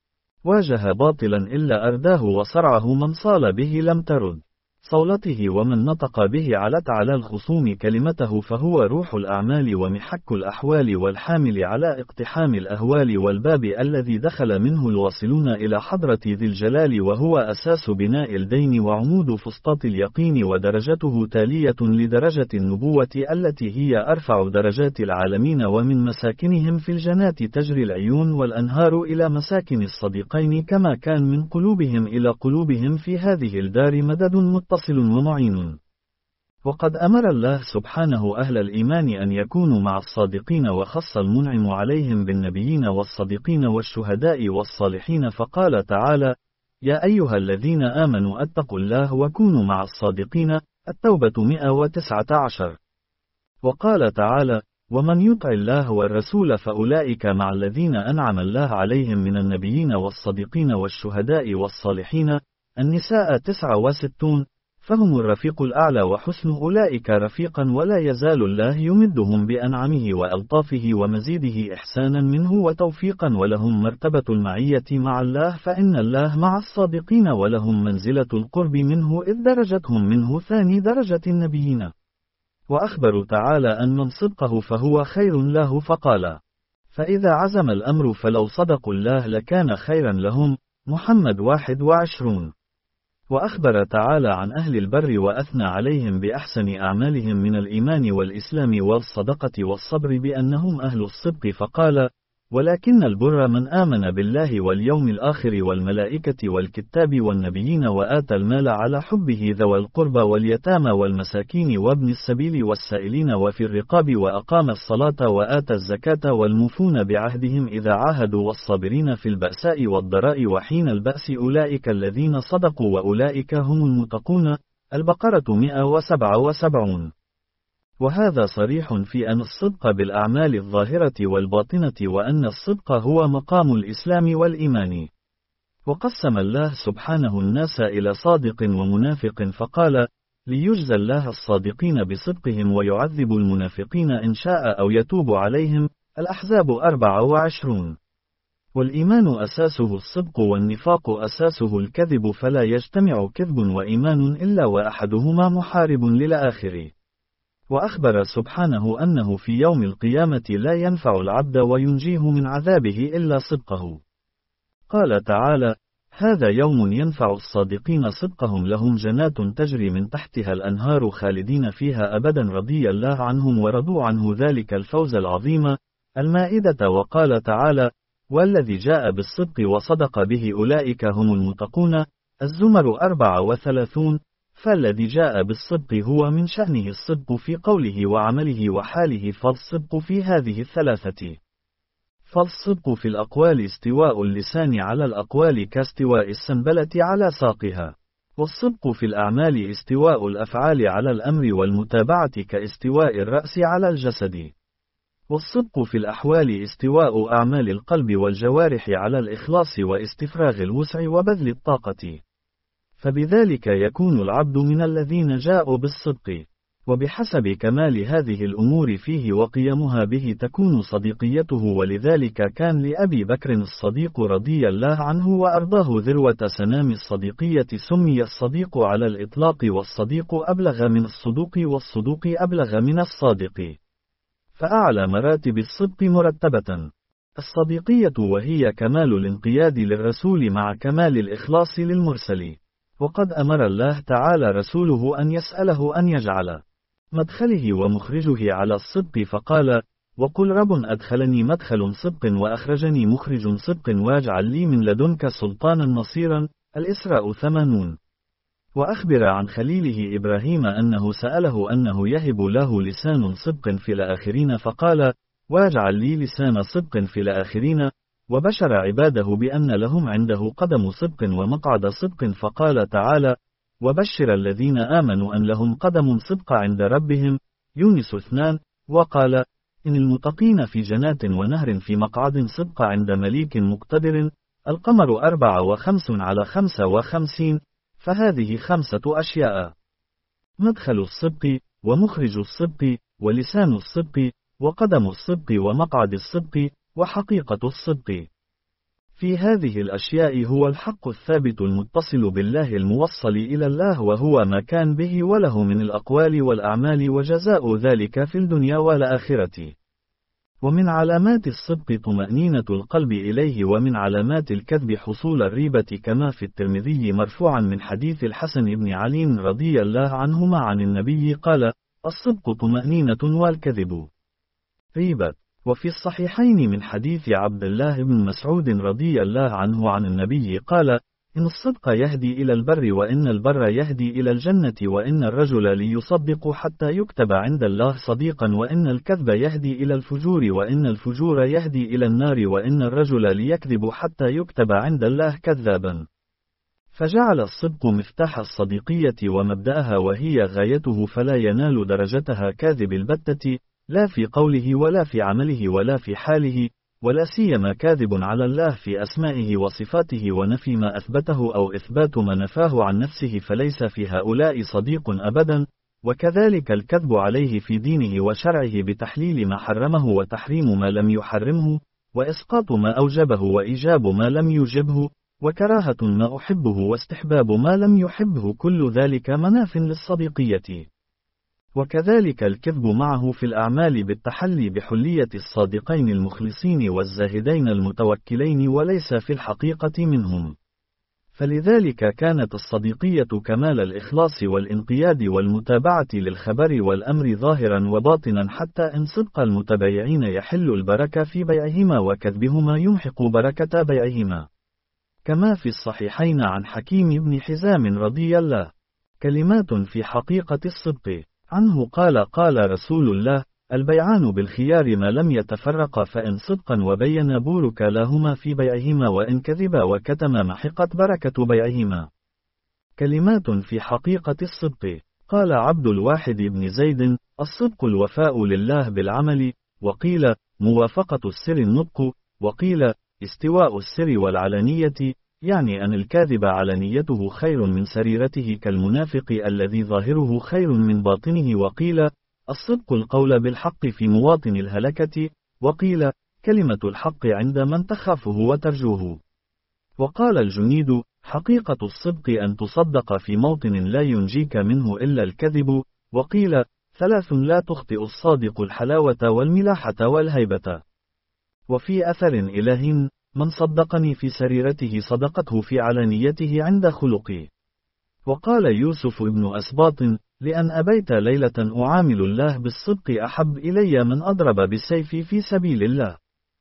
واجه باطلا إلا أرداه، وصرعه من صال به لم ترد صولته، ومن نطق به علت على الخصوم كلمته، فهو روح الأعمال ومحك الأحوال والحامل على اقتحام الأهوال، والباب الذي دخل منه الواصلون إلى حضرة ذي الجلال، وهو أساس بناء الدين وعمود فسطاط اليقين، ودرجته تالية لدرجة النبوة التي هي أرفع درجات العالمين، ومن مساكنهم في الجنات تجري العيون والأنهار إلى مساكن الصديقين، كما كان من قلوبهم إلى قلوبهم في هذه الدار مدد متصل ومعين. وقد أمر الله سبحانه أهل الإيمان أن يكونوا مع الصادقين، وخص المنعم عليهم بالنبيين والصديقين والشهداء والصالحين، فقال تعالى: يا أيها الذين آمنوا اتقوا الله وكونوا مع الصادقين. التوبة مئة وتسعة عشر. وقال تعالى: ومن يطع الله والرسول فأولئك مع الذين أنعم الله عليهم من النبيين والصديقين والشهداء والصالحين. النساء تسعة وستون. فهم الرفيق الأعلى، وحسن أولئك رفيقا، ولا يزال الله يمدهم بأنعمه وألطافه ومزيده إحسانا منه وتوفيقا، ولهم مرتبة المعية مع الله، فإن الله مع الصادقين، ولهم منزلة القرب منه إذ درجتهم منه ثاني درجة النبيين. وأخبر تعالى أن من صدقه فهو خير له، فقال: فإذا عزم الأمر فلو صدقوا الله لكان خيرا لهم. محمد واحد وعشرون. وأخبر تعالى عن أهل البر وأثنى عليهم بأحسن أعمالهم من الإيمان والإسلام والصدقة والصبر بأنهم أهل الصدق، فقال: ولكن البر من آمن بالله واليوم الآخر والملائكة والكتاب والنبيين، وآتى المال على حبه ذوى القربى واليتامى والمساكين وابن السبيل والسائلين وفي الرقاب، وأقام الصلاة وآتى الزكاة، والموفون بعهدهم إذا عاهدوا، والصابرين في البأساء والضراء وحين البأس، أولئك الذين صدقوا وأولئك هم المتقون. البقرة مئة وسبعة وسبعون. وهذا صريح في أن الصدق بالأعمال الظاهرة والباطنة، وأن الصدق هو مقام الإسلام والإيمان. وقسم الله سبحانه الناس إلى صادق ومنافق، فقال: ليجزى الله الصادقين بصدقهم ويعذب المنافقين إن شاء أو يتوب عليهم. الأحزاب أربعة وعشرون. والإيمان أساسه الصدق، والنفاق أساسه الكذب، فلا يجتمع كذب وإيمان إلا وأحدهما محارب للآخر. وأخبر سبحانه أنه في يوم القيامة لا ينفع العبد وينجيه من عذابه إلا صدقه. قال تعالى: هذا يوم ينفع الصادقين صدقهم، لهم جنات تجري من تحتها الأنهار خالدين فيها أبدا، رضي الله عنهم ورضوا عنه، ذلك الفوز العظيم. المائدة. وقال تعالى: والذي جاء بالصدق وصدق به أولئك هم المتقون. الزمر أربعة وثلاثون. فالذي جاء بالصدق هو من شأنه الصدق في قوله وعمله وحاله، فالصدق في هذه الثلاثة. فالصدق في الأقوال استواء اللسان على الأقوال كاستواء السنبلة على ساقها، والصدق في الأعمال استواء الأفعال على الأمر والمتابعة كاستواء الرأس على الجسد، والصدق في الأحوال استواء أعمال القلب والجوارح على الإخلاص واستفراغ الوسع وبذل الطاقة، فبذلك يكون العبد من الذين جاءوا بالصدق. وبحسب كمال هذه الأمور فيه وقيامها به تكون صديقيته، ولذلك كان لأبي بكر الصديق رضي الله عنه وأرضاه ذروة سنام الصديقية، سمي الصديق على الإطلاق، والصديق أبلغ من الصدوق، والصدوق أبلغ من الصادق، فأعلى مراتب الصدق مرتبة الصديقية، وهي كمال الانقياد للرسول مع كمال الإخلاص للمرسل. وقد أمر الله تعالى رسوله أن يسأله أن يجعل مدخله ومخرجه على الصدق، فقال: وقل رب أدخلني مدخل صدق وأخرجني مخرج صدق واجعل لي من لدنك سلطانا نصيرا. الإسراء ثمانون. وأخبر عن خليله إبراهيم أنه سأله أنه يهب له لسان صدق في الآخرين فقال: واجعل لي لسان صدق في الآخرين. وبشر عباده بأن لهم عنده قدم صدق ومقعد صدق فقال تعالى: وبشر الذين آمنوا أن لهم قدم صدق عند ربهم. يونس اثنان. وقال: إن المتقين في جنات ونهر في مقعد صدق عند مليك مقتدر. القمر أربع وخمس على خمسة وخمسين. فهذه خمسة أشياء: مدخل الصدق، ومخرج الصدق، ولسان الصدق، وقدم الصدق، ومقعد الصدق، وحقيقة الصدق. في هذه الأشياء هو الحق الثابت المتصل بالله الموصل إلى الله، وهو ما كان به وله من الأقوال والأعمال، وجزاء ذلك في الدنيا والآخرة. ومن علامات الصدق طمأنينة القلب إليه، ومن علامات الكذب حصول الريبة، كما في الترمذي مرفوعا من حديث الحسن بن علي رضي الله عنهما عن النبي قال: الصدق طمأنينة والكذب ريبة. وفي الصحيحين من حديث عبد الله بن مسعود رضي الله عنه عن النبي قال: إن الصدق يهدي إلى البر، وإن البر يهدي إلى الجنة، وإن الرجل ليصدق حتى يكتب عند الله صديقا، وإن الكذب يهدي إلى الفجور، وإن الفجور يهدي إلى النار، وإن الرجل ليكذب حتى يكتب عند الله كذابا. فجعل الصدق مفتاح الصديقية ومبدأها، وهي غايته، فلا ينال درجتها كاذب البتة، لا في قوله ولا في عمله ولا في حاله، ولا سيما كاذب على الله في أسمائه وصفاته، ونفي ما أثبته أو إثبات ما نفاه عن نفسه، فليس في هؤلاء صديق أبدا. وكذلك الكذب عليه في دينه وشرعه بتحليل ما حرمه وتحريم ما لم يحرمه، وإسقاط ما أوجبه وإيجاب ما لم يوجبه، وكراهة ما أحبه واستحباب ما لم يحبه، كل ذلك مناف للصديقية. وكذلك الكذب معه في الأعمال بالتحلي بحلية الصادقين المخلصين والزاهدين المتوكلين، وليس في الحقيقة منهم. فلذلك كانت الصديقية كمال الإخلاص والانقياد والمتابعة للخبر والأمر ظاهرا وباطنا، حتى إن صدق المتبايعين يحل البركة في بيعهما، وكذبهما يمحق بركة بيعهما. كما في الصحيحين عن حكيم بن حزام رضي الله كلمات في حقيقة الصدق عنه قال: قال رسول الله: البيعان بالخيار ما لم يتفرقا، فإن صدقا وبين بورك لهما في بيعهما، وإن كذبا وكتما محقت بركة بيعهما. كلمات في حقيقة الصدق. قال عبد الواحد بن زيد: الصدق الوفاء لله بالعمل، وقيل موافقة السر النطق، وقيل استواء السر والعلانية، يعني أن الكاذب علانيته خير من سريرته، كالمنافق الذي ظاهره خير من باطنه، وقيل الصدق القول بالحق في مواطن الهلكة، وقيل كلمة الحق عند من تخافه وترجوه. وقال الجنيد: حقيقة الصدق أن تصدق في موطن لا ينجيك منه إلا الكذب، وقيل ثلاث لا تخطئ الصادق: الحلاوة والملاحة والهيبة. وفي أثر إله: من صدقني في سريرته صدقته في علانيته عند خلقي. وقال يوسف ابن أسباط: لأن أبيت ليلة أعامل الله بالصدق أحب إلي من أضرب بالسيف في سبيل الله.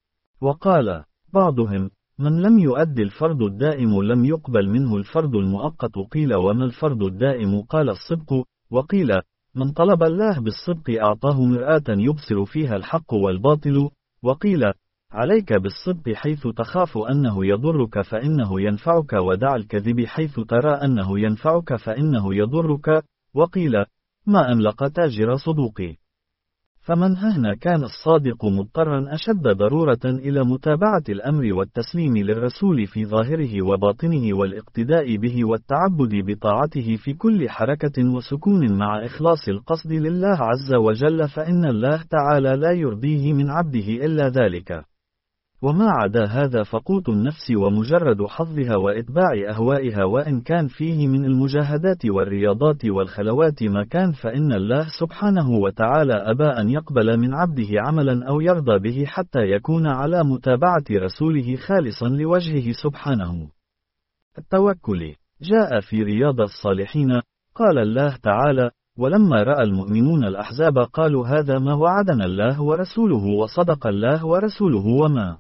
وقال بعضهم: من لم يؤد الفرض الدائم لم يقبل منه الفرض المؤقت. قيل: وما الفرض الدائم؟ قال: الصدق. وقيل: من طلب الله بالصدق أعطاه مرآة يبصر فيها الحق والباطل. وقيل: عليك بالصدق حيث تخاف أنه يضرك فإنه ينفعك، ودع الكذب حيث ترى أنه ينفعك فإنه يضرك. وقيل: ما أملق تاجر صدوقي. فمن هنا كان الصادق مضطرا أشد ضرورة إلى متابعة الأمر والتسليم للرسول في ظاهره وباطنه، والاقتداء به والتعبد بطاعته في كل حركة وسكون، مع إخلاص القصد لله عز وجل، فإن الله تعالى لا يرضيه من عبده إلا ذلك. وما عدا هذا فقوت النفس ومجرد حظها وإتباع أهوائها، وإن كان فيه من المجاهدات والرياضات والخلوات ما كان، فإن الله سبحانه وتعالى أبى أن يقبل من عبده عملا أو يرضى به حتى يكون على متابعة رسوله خالصا لوجهه سبحانه. التوكل. جاء في رياض الصالحين قال الله تعالى: ولما رأى المؤمنون الأحزاب قالوا هذا ما وعدنا الله ورسوله وصدق الله ورسوله وما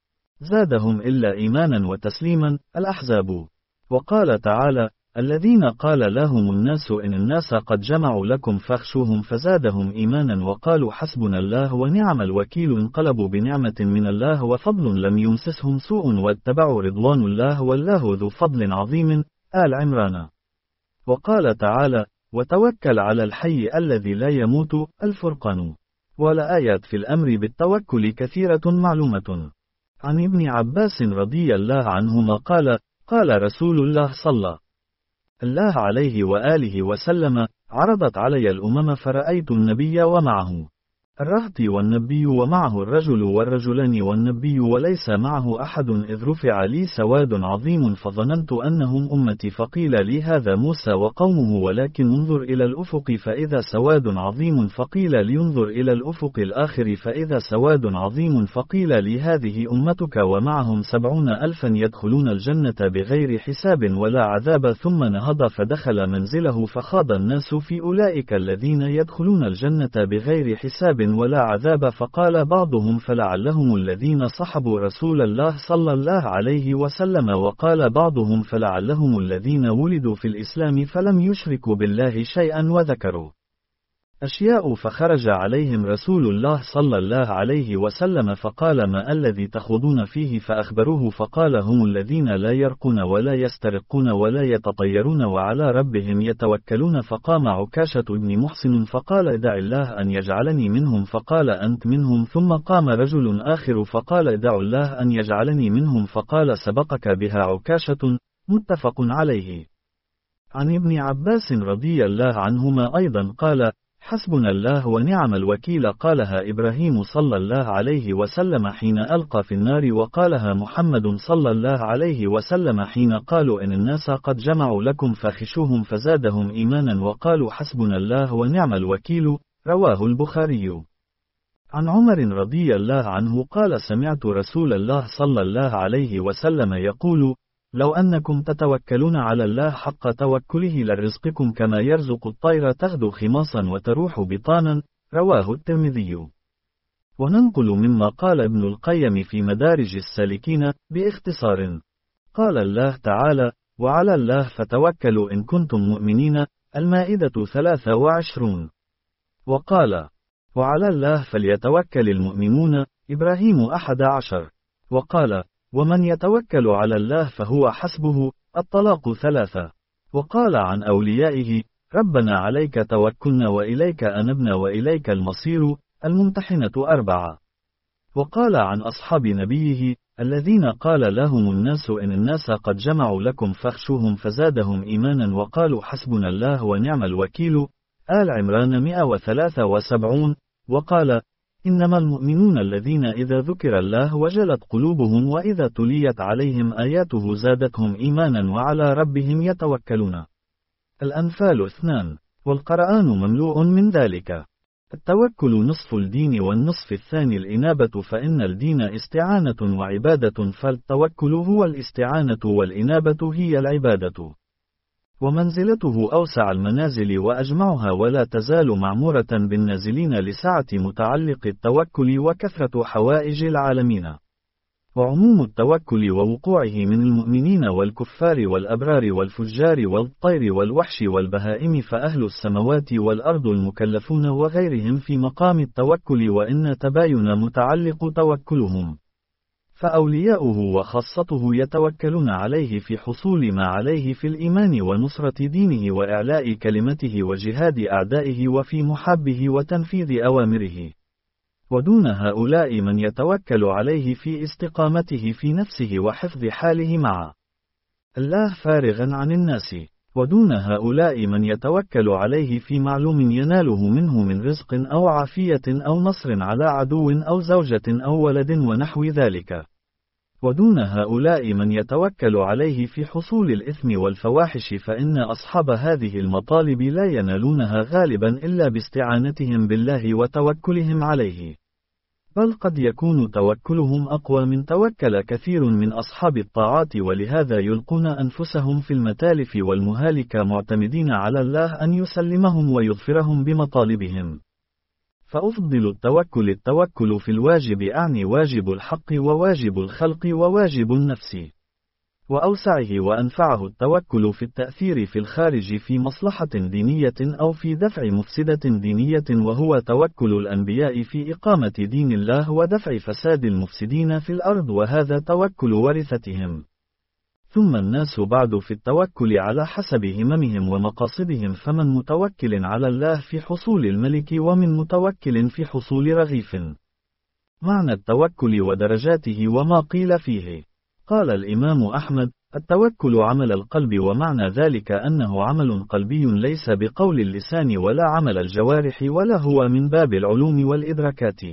زادهم إلا إيمانا وتسليما. الأحزاب. وقال تعالى: الذين قال لهم الناس إن الناس قد جمعوا لكم فاخشوهم فزادهم إيمانا وقالوا حسبنا الله ونعم الوكيل. انقلبوا بنعمة من الله وفضل لم يمسسهم سوء واتبعوا رضوان الله والله ذو فضل عظيم. آل عمران. وقال تعالى: وتوكل على الحي الذي لا يموت. الفرقان. والآيات في الأمر بالتوكل كثيرة معلومة. عن ابن عباس رضي الله عنهما قال: قال رسول الله صلى الله عليه وآله وسلم: عرضت علي الأمم فرأيت النبي ومعه الرهط والنبي ومعه الرجل والرجلان والنبي وليس معه أحد إذ رفع لي سواد عظيم فظننت أنهم أمتي فقيل لي هذا موسى وقومه ولكن انظر إلى الأفق فإذا سواد عظيم فقيل لي انظر إلى الأفق الآخر فإذا سواد عظيم فقيل لي هذه أمتك ومعهم سبعون ألفا يدخلون الجنة بغير حساب ولا عذاب. ثم نهض فدخل منزله فخاض الناس في أولئك الذين يدخلون الجنة بغير حساب ولا عذاب. فقال بعضهم فلعلهم الذين صحبوا رسول الله صلى الله عليه وسلم وقال بعضهم فلعلهم الذين ولدوا في الإسلام فلم يشركوا بالله شيئا وذكروا أشياء. فخرج عليهم رسول الله صلى الله عليه وسلم فقال: ما الذي تخوضون فيه؟ فأخبروه فقال: هم الذين لا يرقون ولا يسترقون ولا يتطيرون وعلى ربهم يتوكلون. فقام عكاشة بن محصن فقال: دع الله أن يجعلني منهم. فقال: أنت منهم. ثم قام رجل آخر فقال: دع الله أن يجعلني منهم. فقال: سبقك بها عكاشة. متفق عليه. عن ابن عباس رضي الله عنهما أيضا قال: حسبنا الله ونعم الوكيل. قالها إبراهيم صلى الله عليه وسلم حين ألقى في النار وقالها محمد صلى الله عليه وسلم حين قالوا إن الناس قد جمعوا لكم فخشوهم فزادهم إيمانا وقالوا حسبنا الله ونعم الوكيل. رواه البخاري. عن عمر رضي الله عنه قال: سمعت رسول الله صلى الله عليه وسلم يقول: لو أنكم تتوكلون على الله حق توكله لرزقكم كما يرزق الطير تغدو خماصا وتروح بطانا. رواه الترمذي. وننقل مما قال ابن القيم في مدارج السالكين باختصار. قال الله تعالى: وعلى الله فتوكلوا إن كنتم مؤمنين. المائدة ثلاثة وعشرون. وقال: وعلى الله فليتوكل المؤمنون. إبراهيم أحد عشر. وقال: ومن يتوكل على الله فهو حسبه. الطلاق ثلاثة. وقال عن أوليائه: ربنا عليك توكلنا وإليك أنبنا وإليك المصير. الممتحنة أربعة. وقال عن أصحاب نبيه: الذين قال لهم الناس إن الناس قد جمعوا لكم فاخشوهم فزادهم إيمانا وقالوا حسبنا الله ونعم الوكيل. آل عمران مئة وثلاثة وسبعون. وقال: إنما المؤمنون الذين إذا ذكر الله وجلت قلوبهم وإذا تليت عليهم آياته زادتهم إيمانا وعلى ربهم يتوكلون. الأنفال اثنان. والقرآن مملوء من ذلك. التوكل نصف الدين والنصف الثاني الإنابة فإن الدين استعانة وعبادة فالتوكل هو الاستعانة والإنابة هي العبادة. ومنزلته أوسع المنازل وأجمعها ولا تزال معمورة بالنازلين لسعة متعلق التوكل وكثرة حوائج العالمين. وعموم التوكل ووقوعه من المؤمنين والكفار والأبرار والفجار والطير والوحش والبهائم فأهل السماوات والأرض المكلفون وغيرهم في مقام التوكل وإن تباين متعلق توكلهم. فأولياؤه وخاصته يتوكلون عليه في حصول ما عليه في الإيمان ونصرة دينه وإعلاء كلمته وجهاد أعدائه وفي محبه وتنفيذ أوامره. ودون هؤلاء من يتوكل عليه في استقامته في نفسه وحفظ حاله مع الله فارغا عن الناس. ودون هؤلاء من يتوكل عليه في معلوم يناله منه من رزق أو عافية أو نصر على عدو أو زوجة أو ولد ونحو ذلك. ودون هؤلاء من يتوكل عليه في حصول الإثم والفواحش فإن أصحاب هذه المطالب لا ينالونها غالبا إلا باستعانتهم بالله وتوكلهم عليه. بل قد يكون توكلهم أقوى من توكل كثير من أصحاب الطاعات، ولهذا يلقون أنفسهم في المتالف والمهالك معتمدين على الله أن يسلمهم ويظفرهم بمطالبهم. فأفضل التوكل التوكل في الواجب، أعني واجب الحق وواجب الخلق وواجب النفس. وأوسعه وأنفعه التوكل في التأثير في الخارج في مصلحة دينية أو في دفع مفسدة دينية، وهو توكل الأنبياء في إقامة دين الله ودفع فساد المفسدين في الأرض، وهذا توكل ورثتهم. ثم الناس بعد في التوكل على حسب هممهم ومقاصدهم، فمن متوكل على الله في حصول الملك، ومن متوكل في حصول رغيف. معنى التوكل ودرجاته وما قيل فيه. قال الإمام أحمد: التوكل عمل القلب، ومعنى ذلك أنه عمل قلبي ليس بقول اللسان ولا عمل الجوارح، ولا هو من باب العلوم والإدراكات.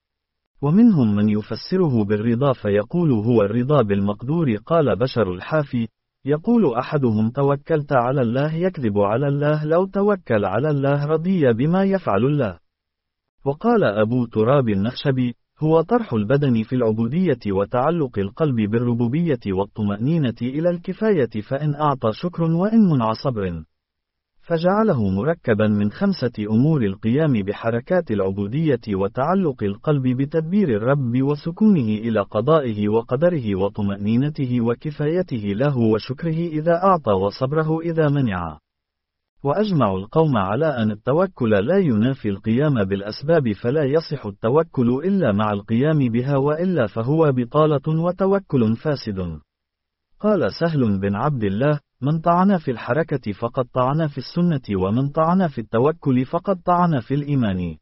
ومنهم من يفسره بالرضا فيقول هو الرضا بالمقدور. قال بشر الحافي: يقول أحدهم توكلت على الله يكذب على الله، لو توكل على الله رضي بما يفعل الله. وقال أبو تراب النخشبي: هو طرح البدن في العبودية وتعلق القلب بالربوبية والطمأنينة إلى الكفاية، فإن أعطى شكر وإن منع صبر، فجعله مركبا من خمسة أمور: القيام بحركات العبودية، وتعلق القلب بتدبير الرب، وسكونه إلى قضائه وقدره، وطمأنينته وكفايته له، وشكره إذا أعطى وصبره إذا منع. وأجمع القوم على أن التوكل لا ينافي القيام بالأسباب، فلا يصح التوكل إلا مع القيام بها، وإلا فهو بطالة وتوكل فاسد. قال سهل بن عبد الله: من طعن في الحركة فقد طعن في السنة، ومن طعن في التوكل فقد طعن في الإيمان.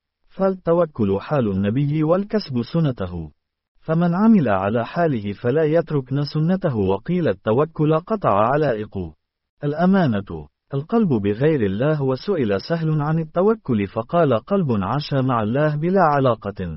فالتوكل حال النبي والكسب سنته، فمن عمل على حاله فلا يتركن سنته. وقيل التوكل قطع علائق. الأمانة القلب بغير الله. وسئل سهل عن التوكل فقال: قلب عاش مع الله بلا علاقة.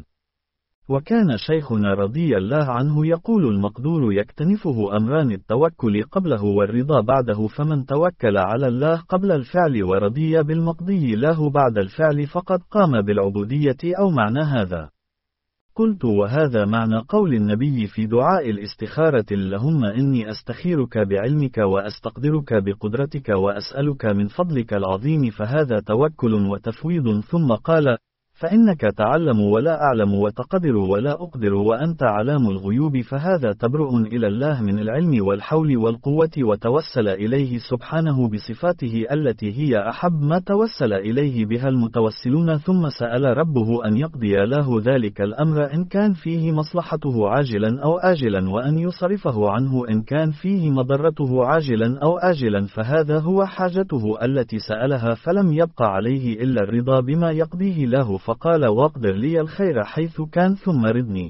وكان شيخنا رضي الله عنه يقول: المقدور يكتنفه أمران: التوكل قبله والرضا بعده، فمن توكل على الله قبل الفعل ورضي بالمقضي له بعد الفعل فقد قام بالعبودية، أو معنى هذا. قلت: وهذا معنى قول النبي في دعاء الاستخارة: اللهم إني أستخيرك بعلمك وأستقدرك بقدرتك وأسألك من فضلك العظيم، فهذا توكل وتفويض. ثم قال: فإنك تعلم ولا أعلم، وتقدر ولا أقدر، وأنت علام الغيوب، فهذا تبرؤ إلى الله من العلم والحول والقوة، وتوسل إليه سبحانه بصفاته التي هي أحب ما توسل إليه بها المتوسلون. ثم سأل ربه أن يقضي له ذلك الأمر إن كان فيه مصلحته عاجلا أو آجلا، وأن يصرفه عنه إن كان فيه مضرته عاجلا أو آجلا، فهذا هو حاجته التي سألها، فلم يبق عليه إلا الرضا بما يقضيه له، فقال: واقدر لي الخير حيث كان ثم ردني.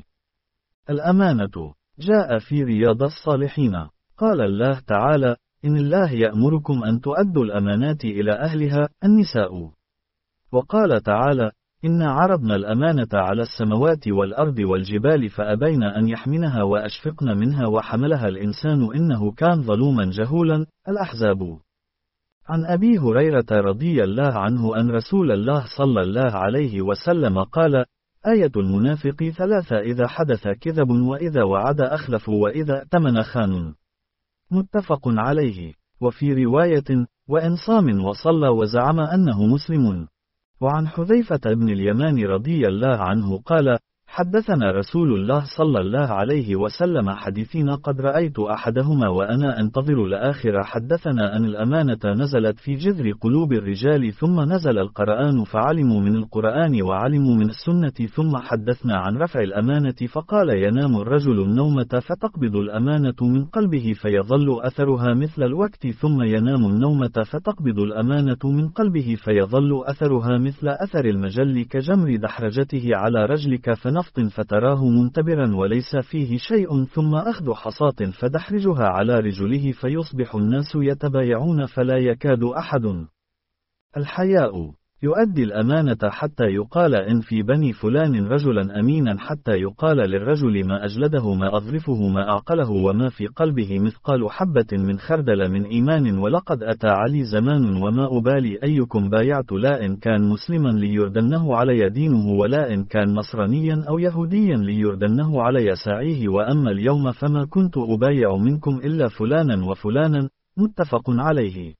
الأمانة جاء في رياض الصالحين. قال الله تعالى: إن الله يأمركم أن تؤدوا الأمانات إلى أهلها. النساء. وقال تعالى: إنا عرضنا الأمانة على السماوات والأرض والجبال فأبين أن يحملنها وأشفقن منها وحملها الإنسان إنه كان ظلوما جهولا. الأحزاب. عن أبي هريرة رضي الله عنه أن رسول الله صلى الله عليه وسلم قال: آية المنافق ثلاثة: إذا حدث كذب، وإذا وعد أخلف، وإذا ائتمن خان. متفق عليه. وفي رواية: وإن صام وصلى وزعم أنه مسلم. وعن حذيفة بن اليمان رضي الله عنه قال: حدثنا رسول الله صلى الله عليه وسلم حديثين قد رأيت أحدهما وأنا أنتظر الآخر. حدثنا أن الأمانة نزلت في جذر قلوب الرجال، ثم نزل القرآن فعلموا من القرآن وعلموا من السنة، ثم حدثنا عن رفع الأمانة فقال: ينام الرجل النومة فتقبض الأمانة من قلبه فيظل أثرها مثل الوقت، ثم ينام النومة فتقبض الأمانة من قلبه فيظل أثرها مثل أثر المجل كجمر دحرجته على رجلك فنفط فتراه منتبرا وليس فيه شيء، ثم أخذ حصاة فدحرجها على رجله فيصبح الناس يتبايعون فلا يكاد أحد. الحياء يؤدي الأمانة حتى يقال إن في بني فلان رجلا أمينا حتى يقال للرجل ما أجلده ما أظرفه ما أعقله وما في قلبه مثقال حبة من خردل من إيمان ولقد أتى علي زمان وما أبالي أيكم بايعت لا إن كان مسلما ليردنه علي دينه ولا إن كان نصرانيا أو يهوديا ليردنه علي ساعيه وأما اليوم فما كنت أبايع منكم إلا فلانا وفلانا متفق عليه.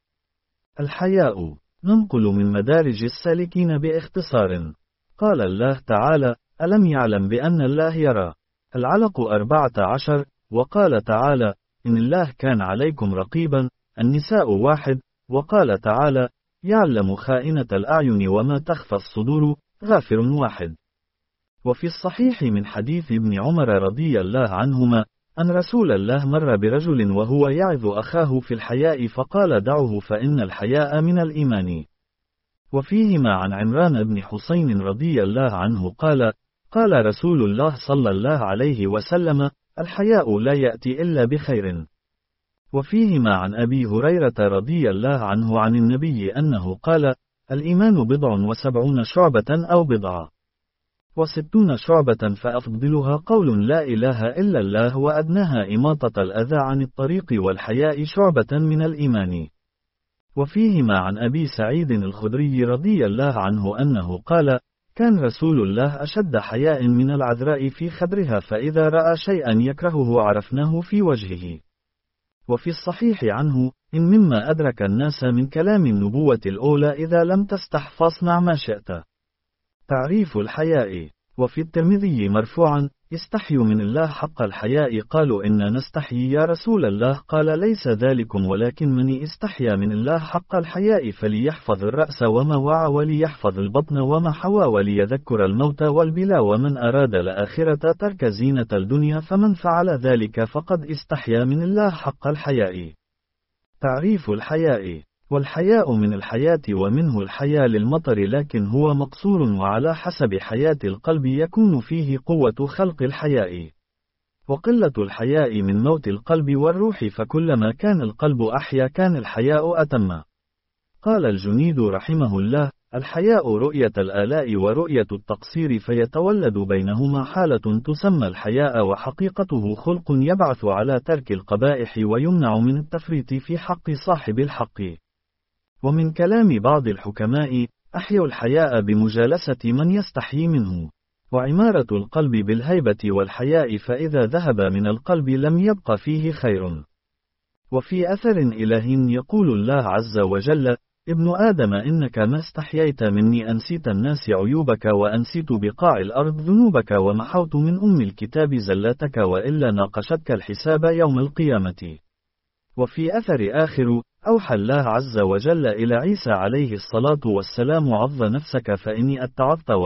الحياء. ننقل من مدارج السالكين باختصار. قال الله تعالى: ألم يعلم بأن الله يرى؟ العلق أربعة عشر. وقال تعالى: إن الله كان عليكم رقيبا. النساء واحد. وقال تعالى: يعلم خائنة الأعين وما تخفى الصدور. غافر واحد. وفي الصحيح من حديث ابن عمر رضي الله عنهما أن رسول الله مر برجل وهو يعظ أخاه في الحياء فقال: دعه فإن الحياء من الإيمان. وفيهما عن عمران بن حسين رضي الله عنه قال: قال رسول الله صلى الله عليه وسلم: الحياء لا يأتي إلا بخير. وفيهما عن أبي هريرة رضي الله عنه عن النبي أنه قال: الإيمان بضع وسبعون شعبة أو بضعة وستون شعبة فأفضلها قول لا إله إلا الله وأدناها إماطة الأذى عن الطريق والحياء شعبة من الإيمان. وفيهما عن أبي سعيد الخدري رضي الله عنه أنه قال: كان رسول الله أشد حياء من العذراء في خدرها فإذا رأى شيئا يكرهه عرفناه في وجهه. وفي الصحيح عنه: إن مما أدرك الناس من كلام النبوة الأولى إذا لم تستح فاصنع ما شئت. تعريف الحياء. وفي الترمذي مرفوعا: استحيوا من الله حق الحياء قالوا إن نستحيي يا رسول الله قال: ليس ذلكم ولكن من استحيا من الله حق الحياء فليحفظ الرأس وما وعى وليحفظ البطن وما حوى وليذكر الموت والبلا ومن أراد الآخرة ترك زينة الدنيا فمن فعل ذلك فقد استحيا من الله حق الحياء. تعريف الحياء. والحياء من الحياة ومنه الحياة للمطر لكن هو مقصور وعلى حسب حياة القلب يكون فيه قوة خلق الحياء وقلة الحياء من موت القلب والروح فكلما كان القلب أحيا كان الحياء أتم. قال الجنيد رحمه الله: الحياء رؤية الآلاء ورؤية التقصير فيتولد بينهما حالة تسمى الحياء وحقيقته خلق يبعث على ترك القبائح ويمنع من التفريط في حق صاحب الحق. ومن كلام بعض الحكماء: أحيوا الحياء بمجالسة من يستحيي منه. وعمارة القلب بالهيبة والحياء فإذا ذهب من القلب لم يبق فيه خير. وفي أثر إله يقول الله عز وجل: ابن آدم إنك ما استحييت مني أنسيت الناس عيوبك وأنسيت بقاع الأرض ذنوبك ومحوت من أم الكتاب زلاتك وإلا ناقشتك الحساب يوم القيامة. وفي أثر آخر: أوحى الله عز وجل إلى عيسى عليه الصلاة والسلام: عظ نفسك فإني أتعظت